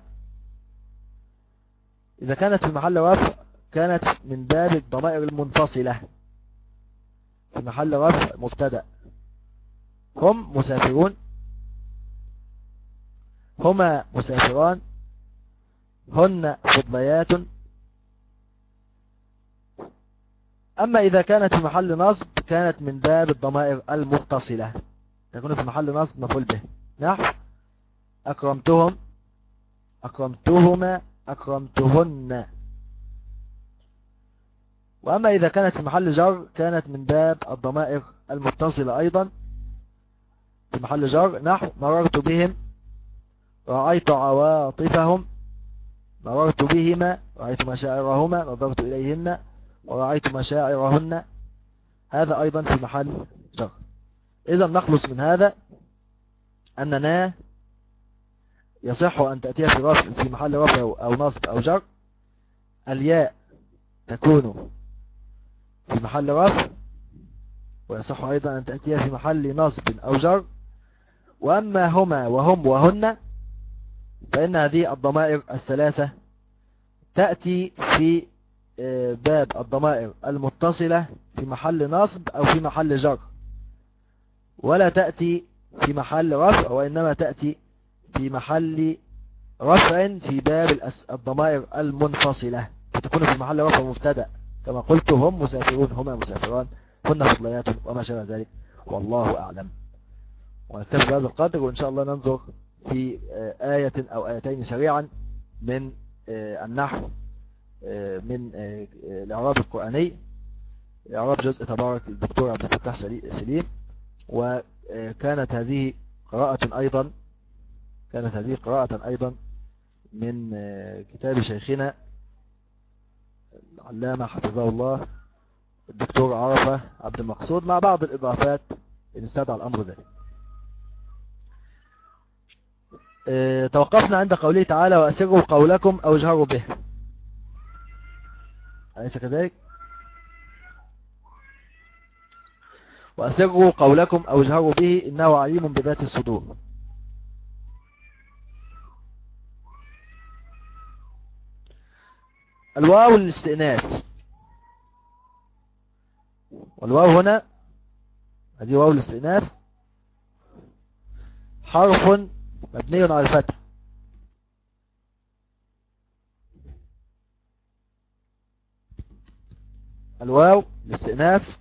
إذا كانت في محل رفع كانت من باب الضمائر المنفصلة في محل رفع مبتدأ. هم مسافرون، هما مسافران، هن فضليات. أما إذا كانت في محل نصب كانت من باب الضمائر المتصلة، تكون في محل نصب مفعول به، نحو أكرمتهم، أكرمتهما، أكرمتهن. وأما إذا كانت في محل جر كانت من باب الضمائر المتصلة أيضا، في محل جر، نحو مررت بهم، رأيت عواطفهم، مررت بهما، رأيت مشاعرهما، نظرت إليهن، ورأيت مشاعرهن. هذا أيضا في محل جر. إذا نخلص من هذا أننا يصح أن تأتي في محل رفع أو نصب أو جر. الياء تكون في محل رفع، ويصح أيضا أن تأتي في محل نصب أو جر. وأما هما وهم وهن فإن هذه الضمائر الثلاثة تأتي في باب الضمائر المتصلة في محل نصب أو في محل جر، ولا تأتي في محل رفع، وإنما تأتي في محل رفع في باب الضمائر المنفصلة، فتكون في محل رفع مبتدأ كما قلت هم مسافرون، هما مسافران، هن فضليات، وما شابه ذلك. والله أعلم. ونكتفي بهذا القدر، وإن شاء الله ننظر في آية أو آيتين سريعا من النحو، من الإعراب القرآني، إعراب جزء تبارك الدكتور عبد الفتاح سليم. وكانت هذه قراءة أيضا من كتاب شيخنا العلامة حفظه الله الدكتور عرفة عبد المقصود، مع بعض الإضافات إن استدعى الأمر ذلك. توقفنا عند قوله تعالى وأسروا قولكم أو اجهروا به، أليس كذلك؟ وأسروا قولكم أو اجهروا به إنه عليم بذات الصدور. الواو الاستئناف، والواو هنا هذه واو الاستئناف حرف مبني على الفتح، الواو الاستئناف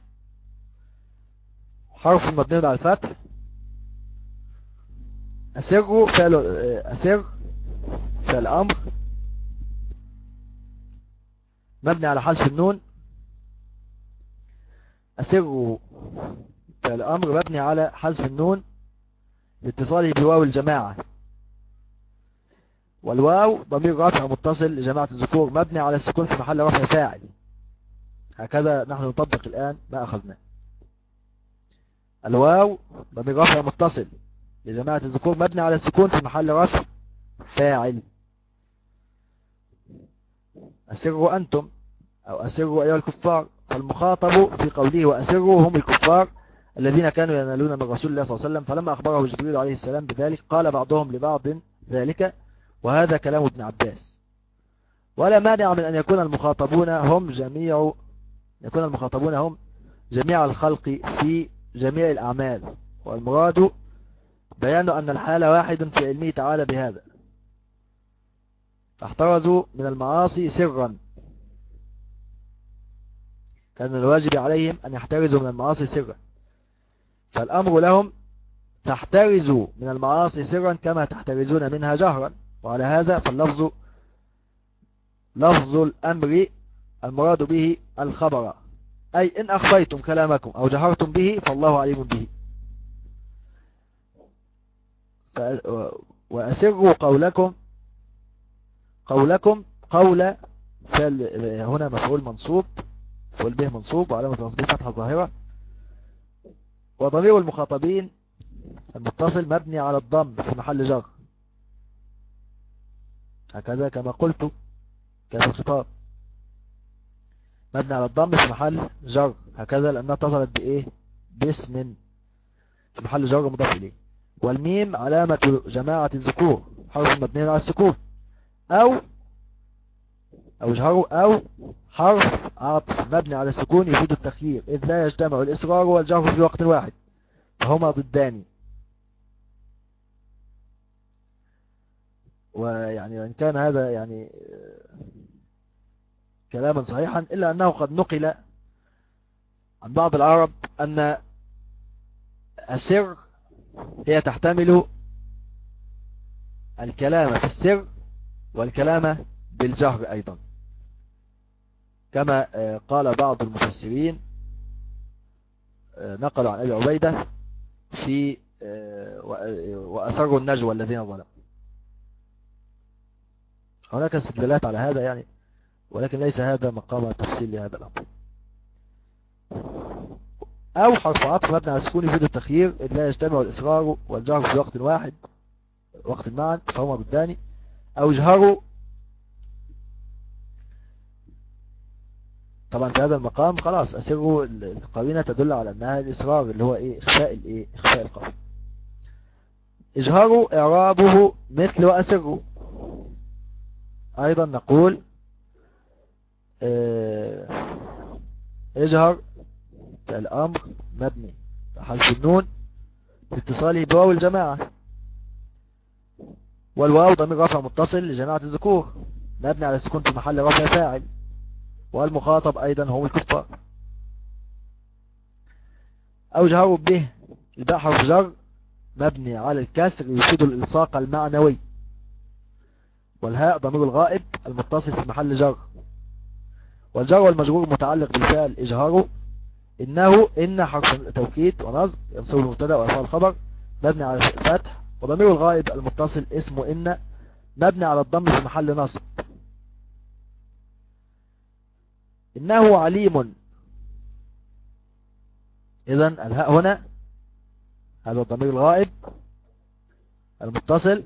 حرف مبني على الفتح. أسر فعل أمر مبني على حذف النون. أسر فعل أمر مبني على حذف النون لاتصاله بواو الجماعة. والواو ضمير رفع متصل لجماعة الذكور مبني على السكون في محل رفع فاعل. هكذا نحن نطبق الآن ما أخذنا. الواو ضمير رفع متصل لجماعة الذكور مبني على السكون في محل رفع فاعل. أسروا أنتم أو أسروا أيها الكفار، فالمخاطب في قوله وأسروا هم الكفار الذين كانوا ينالون من رسول الله صلى الله عليه وسلم، فلما أخبره جبريل عليه السلام بذلك قال بعضهم لبعض ذلك، وهذا كلام ابن عباس. ولا مانع من أن يكون المخاطبون هم جميع الخلق في جميع الأعمال، والمراد بيان أن الحال واحد في علمه تعالى بهذا، فاحترزوا من المعاصي سرا، كان الواجب عليهم أن يحترزوا من المعاصي سرا، فالأمر لهم تحترزوا من المعاصي سرا كما تحترزون منها جهرا. وعلى هذا فاللفظ لفظ الأمر المراد به الخبر، أي إن أخفيتم كلامكم أو جهرتم به فالله عليم به. وأسروا قولكم قول هنا مفعول منصوب، مفعول به منصوب وعلامة نصبه فتحة ظاهرة. وضمير المخاطبين المتصل مبني على الضم في محل جر، هكذا كما قلت كان الخطاب مبني على الضم في محل جر، هكذا لأنها اتصلت بإيه؟ باسم في محل جر مضاف إليه. والميم علامة جماعة الذكور حرف مبني على السكون، أو اجهروا أو حرف عطف مبني على السكون يفيد التخيير، إذ لا يجتمع الإصرار والجهر في وقت واحد، فهما ضدان. ويعني وإن كان هذا يعني كلاما صحيحا، إلا أنه قد نقل عن بعض العرب أن السر هي تحتمل الكلام في السر والكلام بالجهر أيضا، كما قال بعض المفسرين نقلوا عن أبي عبيدة في وأسروا النجوى الذين ظلموا. هناك استدلالات على هذا يعني، ولكن ليس هذا مقام التفصيل لهذا الأمر. أو حرف عطف مبني على السكون يفيد التخيير إذ لا يجتمع الإصرار والجهر في وقت واحد وقت معا فهما ضدان. أو اجهروا، طبعا في هذا المقام خلاص أسروا القرينة تدل على أنها الإصرار اللي هو إخفاء القول. اجهروا إعرابه مثل وأسروا. أيضا نقول اجهر الأمر مبني حذف النون لاتصاله بواو الجماعة، والواو ضمير رفع متصل لجماعة الذكور مبني على السكون في محل رفع فاعل، والمخاطب أيضا هم الكفار. أو جهروا به الباء حرف جر مبني على الكسر يفيد الإلصاق المعنوي، والهاء ضمير الغائب المتصل في محل جر، والجر والمجرور متعلق بالفعل اجهروا. إن حرف توكيد ونصب ينصب المبتدا ويرفع الخبر مبني على الفتح، وضمير الغائب المتصل اسمه إن مبني على الضم في محل نصب. إنه عليم، إذن الهاء هنا هذا الضمير الغائب المتصل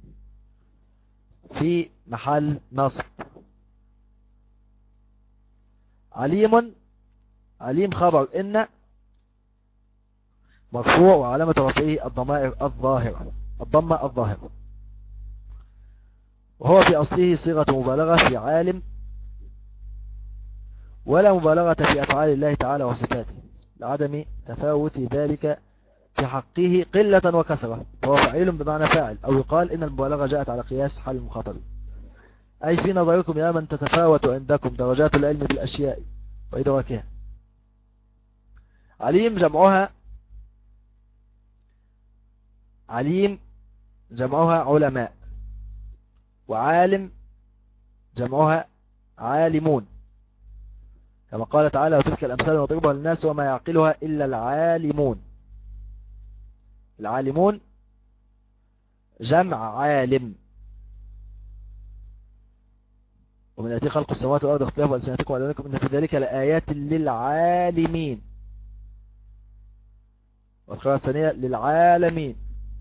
في محل نصب. عليم خبر إن مرفوع وعلامة رفعه الضمة الظاهرة، وهو في أصله صيغة مبالغة في عالم، ولا مبالغة في أفعال الله تعالى وصفاته لعدم تفاوت ذلك في حقه قلة وكثرة، فهو فعيل بمعنى فاعل. أو يقال إن المبالغة جاءت على قياس حال المخاطب، أي في نظركم يا من تتفاوت عندكم درجات العلم بالأشياء وإدراكها. عليم جمعها علماء، وعالم جمعها عالمون، كما قال تعالى وتلك الأمثال نضربها للناس وما يعقلها إلا العالمون. العالمون جمع عالم. ومن آياته خلق السماوات والأرض واختلاف ألسنتكم وألوانكم إن في ذلك لآيات للعالمين، والقراءة الثانية للعالمين.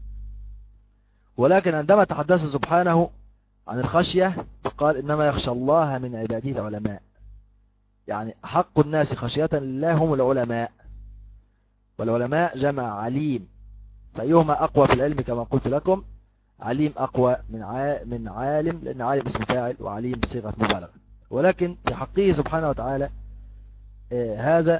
ولكن عندما تحدث سبحانه عن الخشية فقال إنما يخشى الله من عباده العلماء، يعني حق الناس خشية لله هم العلماء، والعلماء جمع عليم، فأيهما أقوى في العلم كما قلت لكم؟ عليم أقوى من عالم، لأن عالم اسم فاعل وعليم بصيغة مبالغة. ولكن في حقه سبحانه وتعالى هذا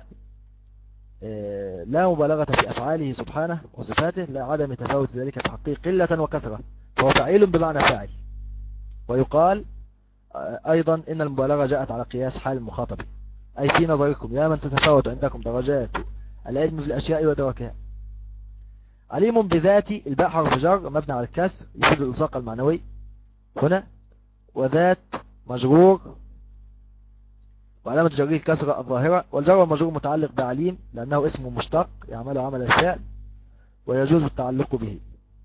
لا مبالغة في أفعاله سبحانه وصفاته، لا عدم تفاوت ذلك في حقه قلة وكثرة، فهو فعيل بمعنى فاعل. ويقال أيضا إن المبالغة جاءت على قياس حال المخاطب، أي في نظركم يا من تتفاوت عندكم درجات العلم في الأشياء ودركها. عليم بذاتي الباء حرف جر مبني على الكسر يفيد الإلصاق المعنوي هنا، وذات مجرور وعلامة جره الكسرة الظاهرة، والجر والمجرور متعلق بعليم لأنه اسم مشتق يعمل عمل الفعل ويجوز التعلق به.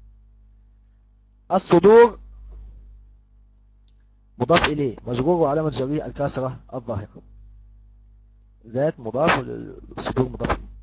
الصدور مضاف إليه مجرور وعلامة جره الكسرة الظاهرة، ذات مضاف والصدور مضاف إليه.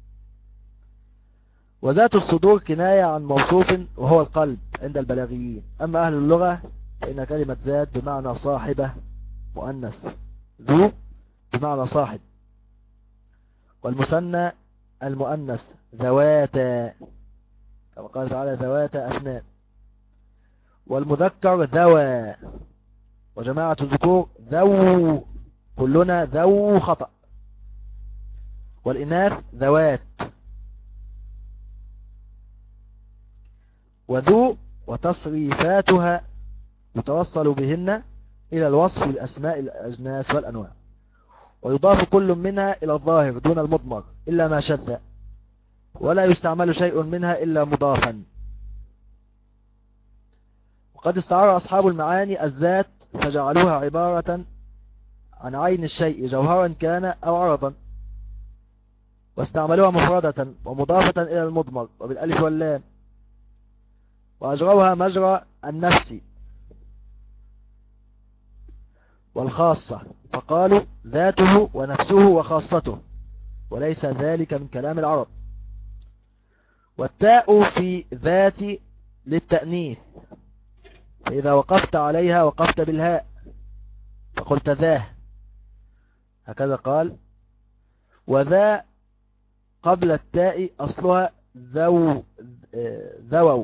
وذات الصدور كناية عن موصوف وهو القلب عند البلاغيين. أما أهل اللغة فإن كلمة ذات بمعنى صاحبة مؤنث، ذو بمعنى صاحب، والمثنى المؤنث ذواتا كما قال تعالى ذواتا أفنان، والمذكر ذوى، وجماعة الذكور ذو، كلنا ذو خطأ، والإناث ذوات، وذو وتصريفاتها يتوصل بهن إلى الوصف بأسماء الأجناس والأنواع، ويضاف كل منها إلى الظاهر دون المضمر إلا ما شذ، ولا يستعمل شيء منها إلا مضافا. وقد استعار أصحاب المعاني الذات فجعلوها عبارة عن عين الشيء جوهرا كان أو عرضا، واستعملوها مفردة ومضافة إلى المضمر وبالألف واللام، وأجروها مجرى النفس والخاصة، فقالوا ذاته ونفسه وخاصته، وليس ذلك من كلام العرب. والتاء في ذات للتأنيث، فإذا وقفت عليها وقفت بالهاء فقلت ذاه، هكذا قال. وذا قبل التاء أصلها ذووا،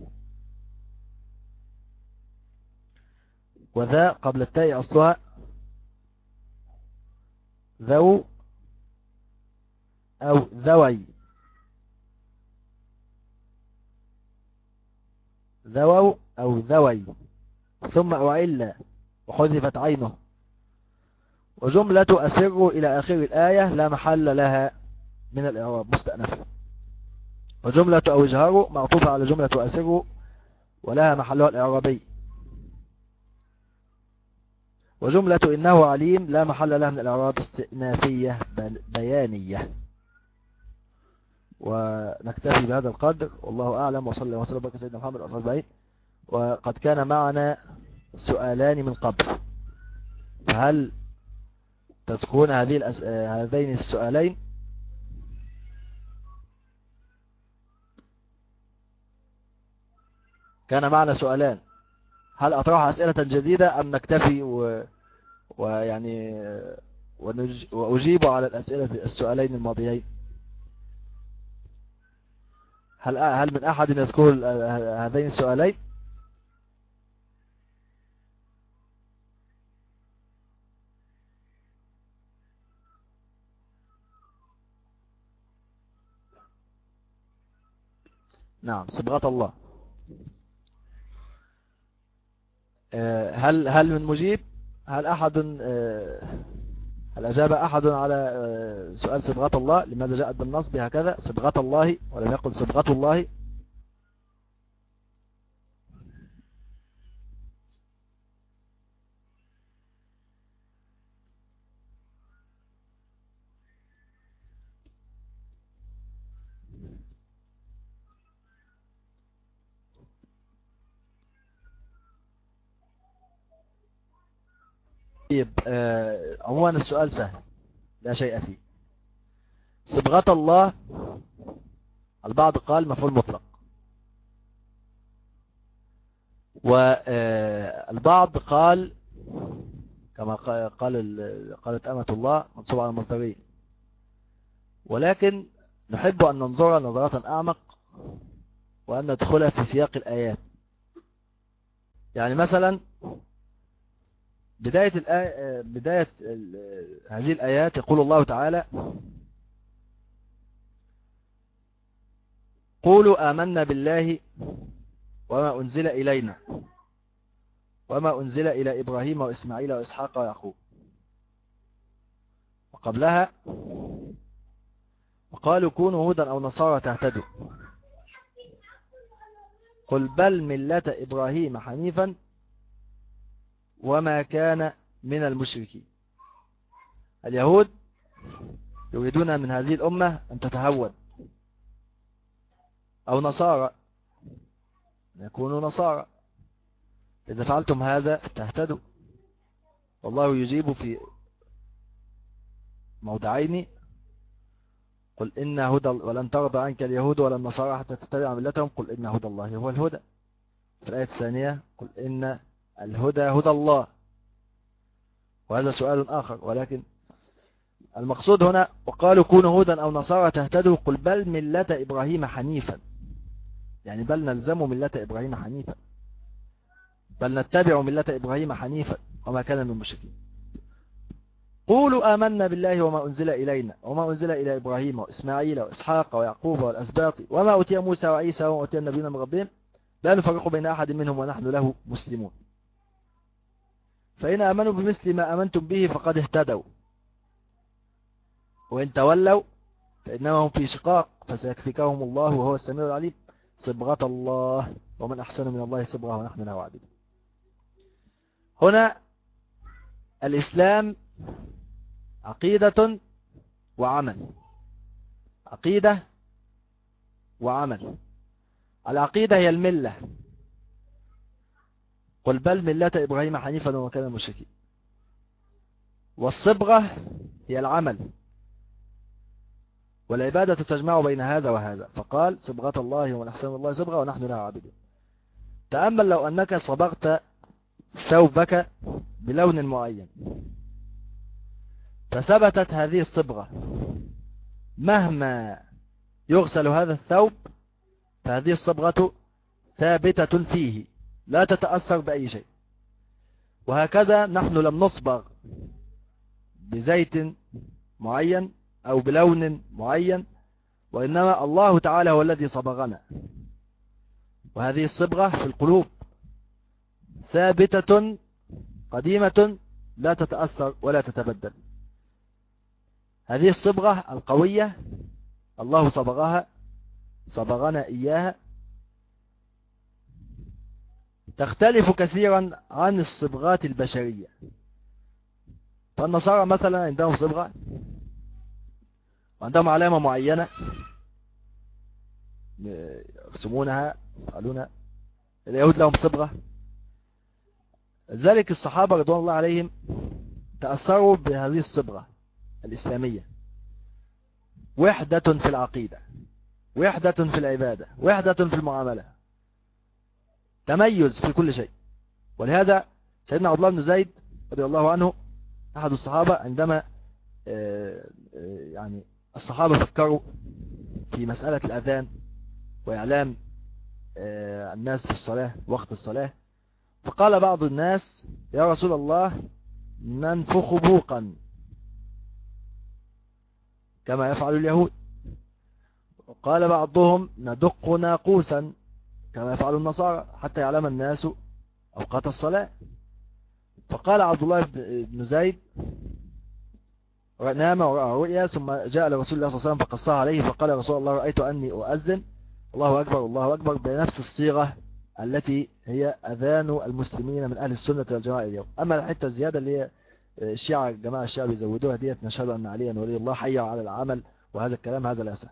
وذا قبل التاء أصلها ذو أو ذوي، ذووا أو ذوي، ثم أعل وحذفت عينه. وجملة أسر إلى آخر الآية لا محل لها من الإعراب مستأنفة. وجملة أو اجهروا معطوفة على جملة أسر ولها محلها الإعرابي. وجملة إنه عليم لا محل لها من الإعراب استئنافية بيانية. ونكتفي بهذا القدر، والله أعلم، وصلى الله وسلم على سيدنا محمد وعلى آله وصحبه. وقد كان معنا سؤالان من قبل، فهل تذكرون هذين السؤالين؟ كان معنا سؤالان، هل أطرح أسئلة جديدة أم نكتفي ويعني وأجيب على السؤالين الماضيين؟ هل من أحد يذكر هذين السؤالين؟ نعم، صبغة الله. هل من مجيب؟ هل أجاب أحد على سؤال صبغة الله؟ لماذا جاءت بالنصب هكذا صبغة الله ولم يقل صبغة الله؟ طيب، عموما السؤال سهل لا شيء فيه. صبغة الله البعض قال مفعول مطلق، والبعض قال كما قالت أمة الله منصوب على المصدرية، ولكن نحب أن ننظر نظرة أعمق وأن ندخلها في سياق الآيات. يعني مثلا بداية هذه الآيات يقول الله تعالى: قولوا آمنا بالله وما أنزل إلينا وما أنزل إلى إبراهيم وإسماعيل وإسحاق ويعقوب. وقبلها: وقالوا كونوا هودا أو نصارى تهتدوا. قل بل ملة إبراهيم حنيفا وما كان من المشركين. اليهود يريدون من هذه الأمة أن تتهود، أو نصارى يكونوا نصارى، إذا فعلتم هذا تهتدوا. والله يجيب في موضعين: قل إن هدى ولن ترضى عنك اليهود ولا النصارى حتى تتبع ملتهم، قل إن هدى الله هو الهدى. في الآية الثانية: قل إن الهدى هدى الله. وهذا سؤال آخر، ولكن المقصود هنا: وقالوا كونوا هودا أو نصارى تهتدوا. قل بل ملة إبراهيم حنيفا، يعني بل نلزم ملة إبراهيم حنيفا، بل نتبع ملة إبراهيم حنيفا وما كان من المشركين. قولوا آمنا بالله وما أنزل إلينا وما أنزل إلى إبراهيم وإسماعيل وإسحاق ويعقوب والأسباط وما أوتي موسى وعيسى وما أوتي النبيون من ربهم لا نفرق بين أحد منهم ونحن له مسلمون. فإن آمنوا بمثل ما آمنتم به فقد اهتدوا، وإن تولوا فإنما هم في شقاق فسيكفيكهم الله وهو السميع العليم. صبغة الله ومن أحسن من الله صبغة ونحن له عابدون. هنا الإسلام عقيدة وعمل، عقيدة وعمل. العقيدة هي الملة، قل بل ملة إبراهيم حنيفا وما كان من المشركين. والصبغة هي العمل، والعبادة تجمع بين هذا وهذا، فقال صبغة الله ومن أحسن من الله صبغة ونحن له عابدون. تأمل لو أنك صبغت ثوبك بلون معين فثبتت هذه الصبغة، مهما يغسل هذا الثوب فهذه الصبغة ثابتة فيه لا تتأثر بأي شيء. وهكذا نحن لم نصبغ بزيت معين أو بلون معين، وإنما الله تعالى هو الذي صبغنا، وهذه الصبغة في القلوب ثابتة قديمة لا تتأثر ولا تتبدل. هذه الصبغة القوية الله صبغها، صبغنا إياها، تختلف كثيرا عن الصبغات البشرية. فالنصارى مثلا عندهم صبغة وعندهم علامة معينة يرسمونها يفعلونها. اليهود لهم صبغة. ذلك الصحابة رضوان الله عليهم تأثروا بهذه الصبغة الإسلامية، وحدة في العقيدة، وحدة في العبادة، وحدة في المعاملة، تميز في كل شيء. ولهذا سيدنا عبد الله بن زيد رضي الله عنه أحد الصحابة، عندما يعني الصحابة فكروا في مسألة الأذان وإعلام الناس في الصلاة وقت الصلاة، فقال بعض الناس يا رسول الله ننفخ بوقا كما يفعل اليهود، وقال بعضهم ندق ناقوسا كما يفعل النصارى حتى يعلم الناس أوقات الصلاة. فقال عبد الله بن زيد نام ورأى رؤيا، ثم جاء لرسول الله صلى الله عليه وسلم فقصها عليه، فقال رسول الله رأيت أني أؤذن الله أكبر الله أكبر بنفس الصيغة التي هي أذان المسلمين من أهل السنة والجماعة اليوم. أما الحتة الزيادة اللي هي الشيعة الجماعة الشيعة بيزودوها ديت نشهد أن عليا ولي الله حي على العمل، وهذا الكلام هذا لا يصح.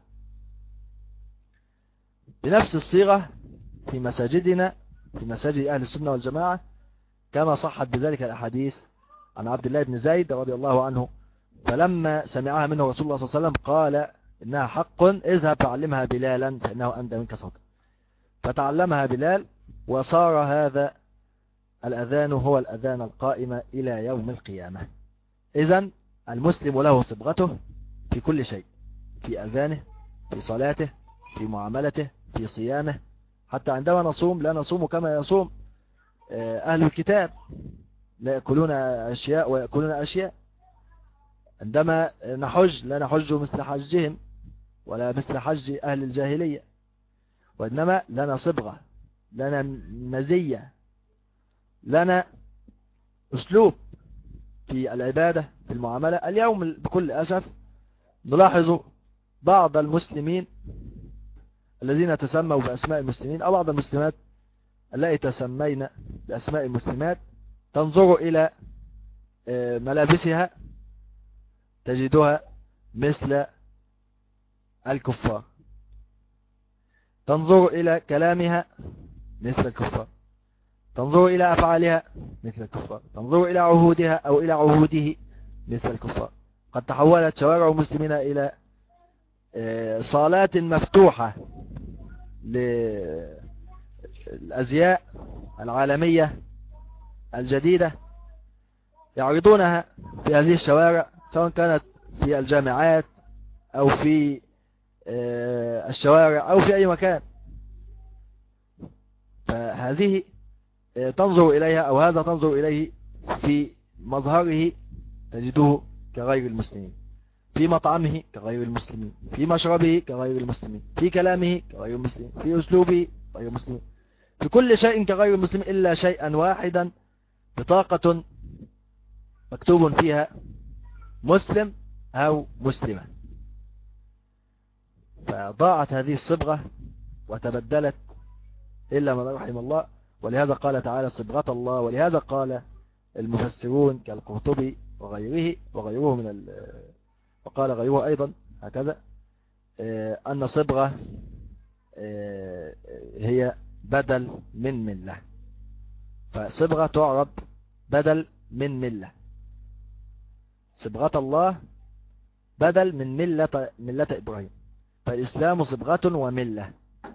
بنفس الصيغة في مساجدنا في مساجد أهل السنة والجماعة كما صحت بذلك الأحاديث عن عبد الله بن زيد رضي الله عنه، فلما سمعها منه رسول الله صلى الله عليه وسلم قال إنها حق اذهب فعلمها بلالا فإنه أندى منك صوتا. فتعلمها بلال وصار هذا الأذان هو الأذان القائم إلى يوم القيامة. إذن المسلم له صبغته في كل شيء، في أذانه، في صلاته، في معاملته، في صيامه. حتى عندما نصوم لا نصوم كما يصوم أهل الكتاب، لا يأكلون أشياء ويأكلون أشياء. عندما نحج لا نحج مثل حجهم ولا مثل حج أهل الجاهلية، وإنما لنا صبغة، لنا مزية، لنا أسلوب في العبادة في المعاملة. اليوم بكل أسف نلاحظ بعض المسلمين الذين تسموا بأسماء المسلمين أو بعض المسلمات التي تسمين بأسماء المسلمات تنظر إلى ملابسها تجدها مثل الكفار، تنظر إلى كلامها مثل الكفار، تنظر إلى أفعالها مثل الكفار، تنظر إلى عهودها أو إلى عهوده مثل الكفار. قد تحولت شوارع المسلمين إلى صالات مفتوحة للأزياء العالمية الجديدة يعرضونها في هذه الشوارع، سواء كانت في الجامعات أو في الشوارع أو في أي مكان. فهذه تنظر إليها أو هذا تنظر إليه في مظهره تجده كغير المسلمين، في مطعمه كغير المسلمين، في مشربه كغير المسلمين، في كلامه كغير المسلمين، في أسلوبه كغير المسلمين، في كل شيء كغير المسلمين إلا شيئا واحدا، بطاقة مكتوب فيها مسلم أو مسلمة، فضاعت هذه الصبغة وتبدلت إلا من رحم الله. ولهذا قال تعالى صبغة الله. ولهذا قال المفسرون كالقرطبي وغيره وقال غيره أيضا هكذا أن صبغة هي بدل من ملة، فصبغة تعرب بدل من ملة. صبغة الله بدل من ملة إبراهيم، فالإسلام صبغة وملة،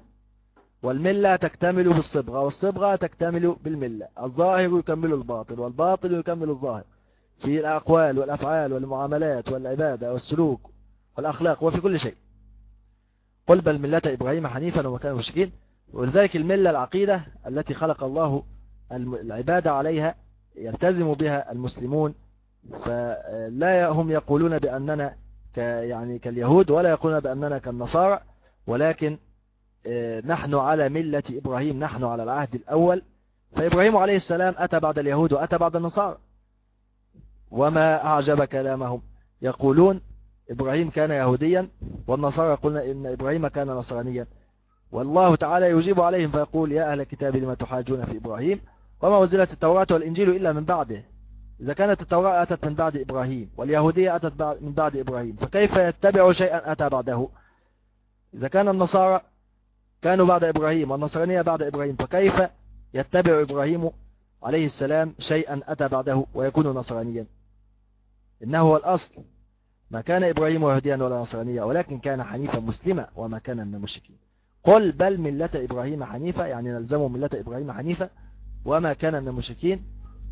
والملة تكتمل بالصبغة، والصبغة تكتمل بالملة. الظاهر يكمل الباطن، والباطن يكمل الظاهر في الأقوال والأفعال والمعاملات والعبادة والسلوك والأخلاق وفي كل شيء. قل بل ملة إبراهيم حنيفا وما كان مشركين. ولذلك الملة العقيدة التي خلق الله العبادة عليها يلتزم بها المسلمون، فلا هم يقولون بأننا يعني كاليهود ولا يقولون بأننا كالنصارى، ولكن نحن على ملة إبراهيم، نحن على العهد الأول. فإبراهيم عليه السلام أتى بعد اليهود وأتى بعد النصارى، وما أعجب كلامهم يقولون إبراهيم كان يهوديا، والنصارى يقولون إن إبراهيم كان نصرانيا. والله تعالى يجيب عليهم فيقول يا أهل الكتاب لما تحاجون في إبراهيم وما أنزلت التوراة والإنجيل إلا من بعده. إذا كانت التوراة أتت من بعد إبراهيم واليهودية أتت من بعد إبراهيم، فكيف يتبع شيئا أتى بعده؟ إذا كان النصارى كانوا بعد إبراهيم والنصرانية بعد إبراهيم، فكيف يتبع إبراهيم عليه السلام شيئا أتى بعده ويكون نصرانيا؟ إنه هو الأصل، ما كان إبراهيم يهوديا ولا نصرانيا، ولكن كان حنيفا مسلما وما كان من المشركين. قل بل ملة إبراهيم حنيفة، يعني نلزم ملة إبراهيم حنيفة وما كان من المشركين.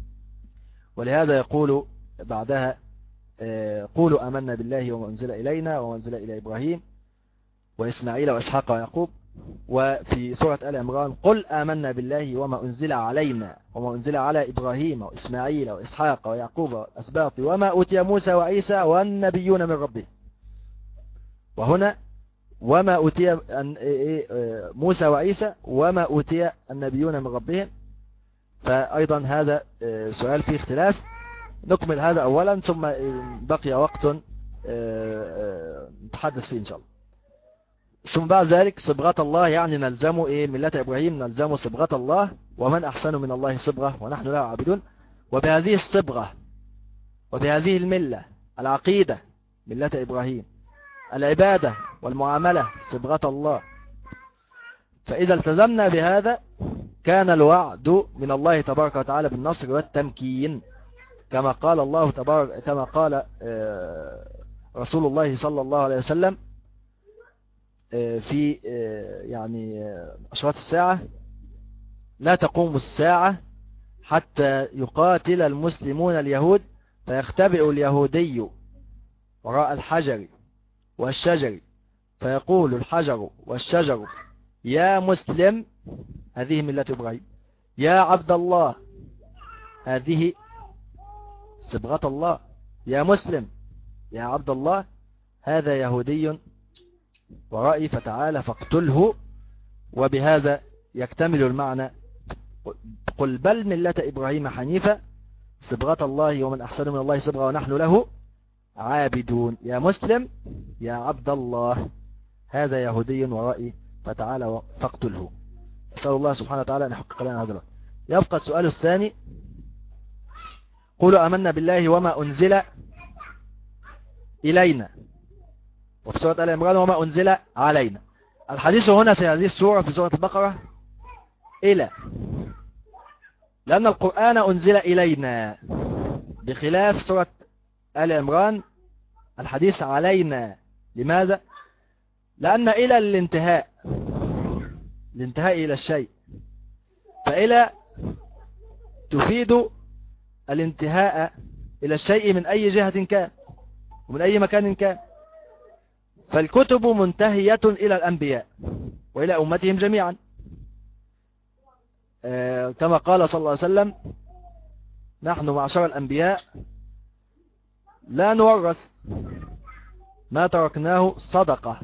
ولهذا يقول بعدها قولوا آمنا بالله وما أنزل إلينا وما أنزل إلى إبراهيم وإسماعيل وإسحاق ويعقوب. وفي سورة آل عمران قل آمنا بالله وما أنزل علينا وما أنزل على إبراهيم وإسماعيل وإسحاق ويعقوب والأسباط وما أوتي موسى وعيسى والنبيون من ربهم. وهنا وما أوتي موسى وعيسى وما أوتي النبيون من ربهم، فأيضا هذا سؤال فيه اختلاف. نكمل هذا أولا ثم بقي وقت نتحدث فيه إن شاء الله. ثم بعد ذلك صبغة الله، يعني نلزم ملة إبراهيم، نلزم صبغة الله، ومن أحسن من الله صبغة ونحن له عابدون. وبهذه الصبغة وبهذه الملة العقيدة ملة إبراهيم، العبادة والمعاملة صبغة الله، فإذا التزمنا بهذا كان الوعد من الله تبارك وتعالى بالنصر والتمكين، كما قال الله تبارك، كما قال رسول الله صلى الله عليه وسلم في يعني أشراط الساعة: لا تقوم الساعة حتى يقاتل المسلمون اليهود فيختبئ اليهودي وراء الحجر والشجر فيقول الحجر والشجر يا مسلم، هذه ملة إبراهيم، يا عبد الله، هذه صبغة الله، يا مسلم يا عبد الله، هذا يهودي ورائي فتعالى فاقتله. وبهذا يكتمل المعنى: قل بل ملة إبراهيم حنيفة صبغة الله ومن أحسن من الله صبغة ونحن له عابدون. يا مسلم يا عبد الله، هذا يهودي ورائي فتعالى فاقتله. أسأل الله سبحانه وتعالى أن يحقق لنا هذا. يبقى السؤال الثاني: قولوا آمنا بالله وما أنزل إلينا، وفي سورة آل عمران وما أنزل علينا. الحديث هنا في هذه السورة في سورة البقرة إلى، لأن القرآن أنزل إلينا، بخلاف سورة آل عمران الحديث علينا. لماذا؟ لأن إلى الانتهاء إلى الشيء، فإلى تفيد الانتهاء إلى الشيء من أي جهة كان ومن أي مكان كان. فالكتب منتهية إلى الأنبياء وإلى أمتهم جميعا، كما قال صلى الله عليه وسلم: نحن معشر الأنبياء لا نورث ما تركناه صدقة،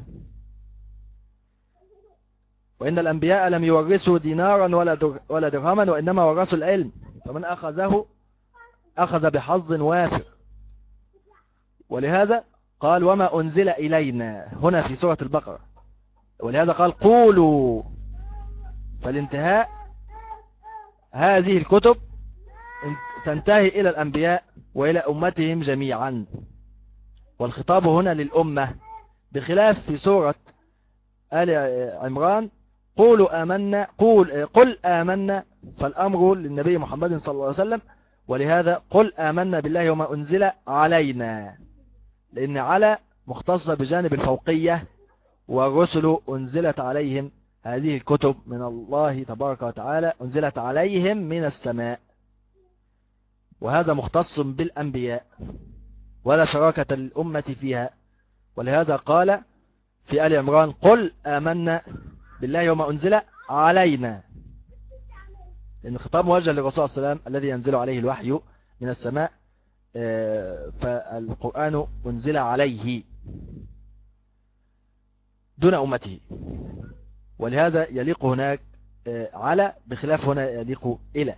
وإن الأنبياء لم يورثوا دينارا ولا درهما وإنما ورثوا العلم، فمن أخذه أخذ بحظ وافر. ولهذا قال وما أنزل إلينا هنا في سورة البقرة، ولهذا قال قولوا، فالانتهاء هذه الكتب تنتهي إلى الأنبياء وإلى أمتهم جميعا، والخطاب هنا للأمة، بخلاف في سورة آل عمران قولوا آمنا، قل آمنا، فالأمر للنبي محمد صلى الله عليه وسلم، ولهذا قل آمنا بالله وما أنزل علينا، لأن على مختصة بجانب الفوقية، والرسل أنزلت عليهم هذه الكتب من الله تبارك وتعالى، أنزلت عليهم من السماء، وهذا مختص بالأنبياء ولا شراكة للأمة فيها. ولهذا قال في آل عمران قل آمنا بالله وما أنزل علينا، لأن الخطاب موجه للرسول صلى الله عليه وسلم الذي ينزل عليه الوحي من السماء، فالقرآن أنزل عليه دون أمته، ولهذا يليق هناك على، بخلاف هنا يليق إلى.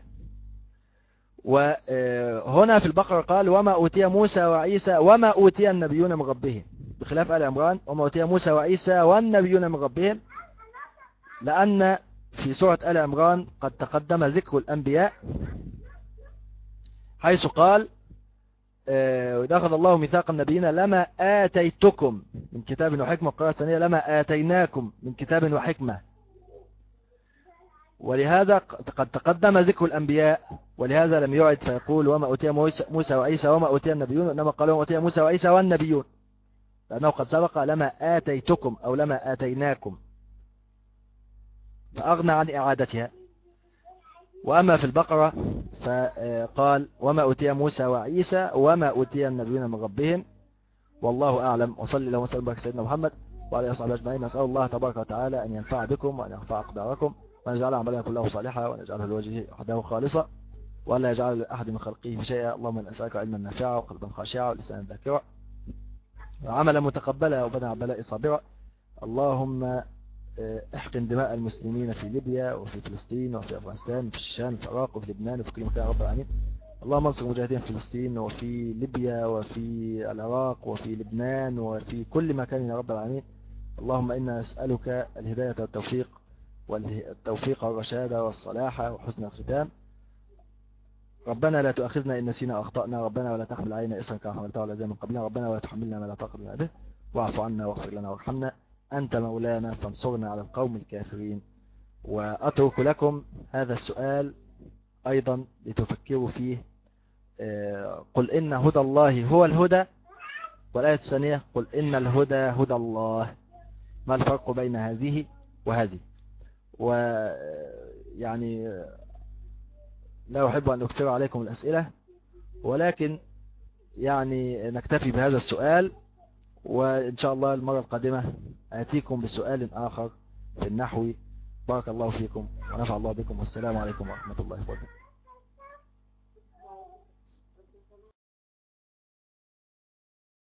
وهنا في البقرة قال وما أوتي موسى وعيسى وما أوتي النبيون من ربهم، بخلاف آل عمران وما أوتي موسى وعيسى والنبيون من ربهم، لأن في سورة آل عمران قد تقدم ذكر الأنبياء، حيث قال وإذا أخذ الله ميثاق النبيين لما آتيتكم من كتاب وحكمة، القراءة الثانية لما آتيناكم من كتاب وحكمة، ولهذا قد تقدم ذكر الأنبياء، ولهذا لم يعد فيقول وما أوتي موسى وعيسى وما أوتي النبيون، إنما قال وما أوتي موسى وعيسى والنبيون، لأنه قد سبق لما آتيتكم أو لما آتيناكم، فأغنى عن إعادتها. وأما في البقرة فقال وما أوتي موسى وعيسى وما أوتي النبيون من ربهم، والله أعلم. وصلي اللهم وسلم وبارك سيدنا محمد وعلى آله وصحبه أجمعين. نسأل الله تبارك وتعالى أن ينفع بكم وأن يرفع أقداركم، وأن يجعل أعمالنا كلها صالحة، وأن يجعله لوجهه وحده خالصة، وأن لا يجعل لأحد من خلقه شيئا. اللهم إني أسألك علما نافعا وقلبا خاشعا ولسانا ذاكرا وعملا متقبلا وبدنا بلاء صابرا. اللهم احقن دماء المسلمين في ليبيا وفي فلسطين وفي أفغانستان وفي الشيشان وفي العراق وفي لبنان وفي كل مكان يا رب العالمين. اللهم انصر المجاهدين في فلسطين وفي ليبيا وفي العراق وفي لبنان وفي كل مكان يا رب العالمين. اللهم إنا نسألك الهداية والتوفيق والرشاد والصلاح وحسن الختام. ربنا لا تؤاخذنا إن نسينا أخطأنا، ربنا ولا تحمل علينا إصرا كما حملته على الذين من قبلنا، ربنا ولا تحملنا ما لا طاقة لنا به، واعف عنا واغفر لنا وارحمنا، أنت مولانا فانصرنا على القوم الكافرين. وأترك لكم هذا السؤال أيضا لتفكروا فيه. قل إن هدى الله هو الهدى، والآية الثانية قل إن الهدى هدى الله، ما الفرق بين هذه وهذه؟ ويعني لا أحب أن أكثر عليكم الأسئلة، ولكن يعني نكتفي بهذا السؤال، وإن شاء الله المرة القادمة آتيكم بسؤال آخر في النحو. بارك الله فيكم ونفع الله بكم، والسلام عليكم ورحمة الله وبركاته.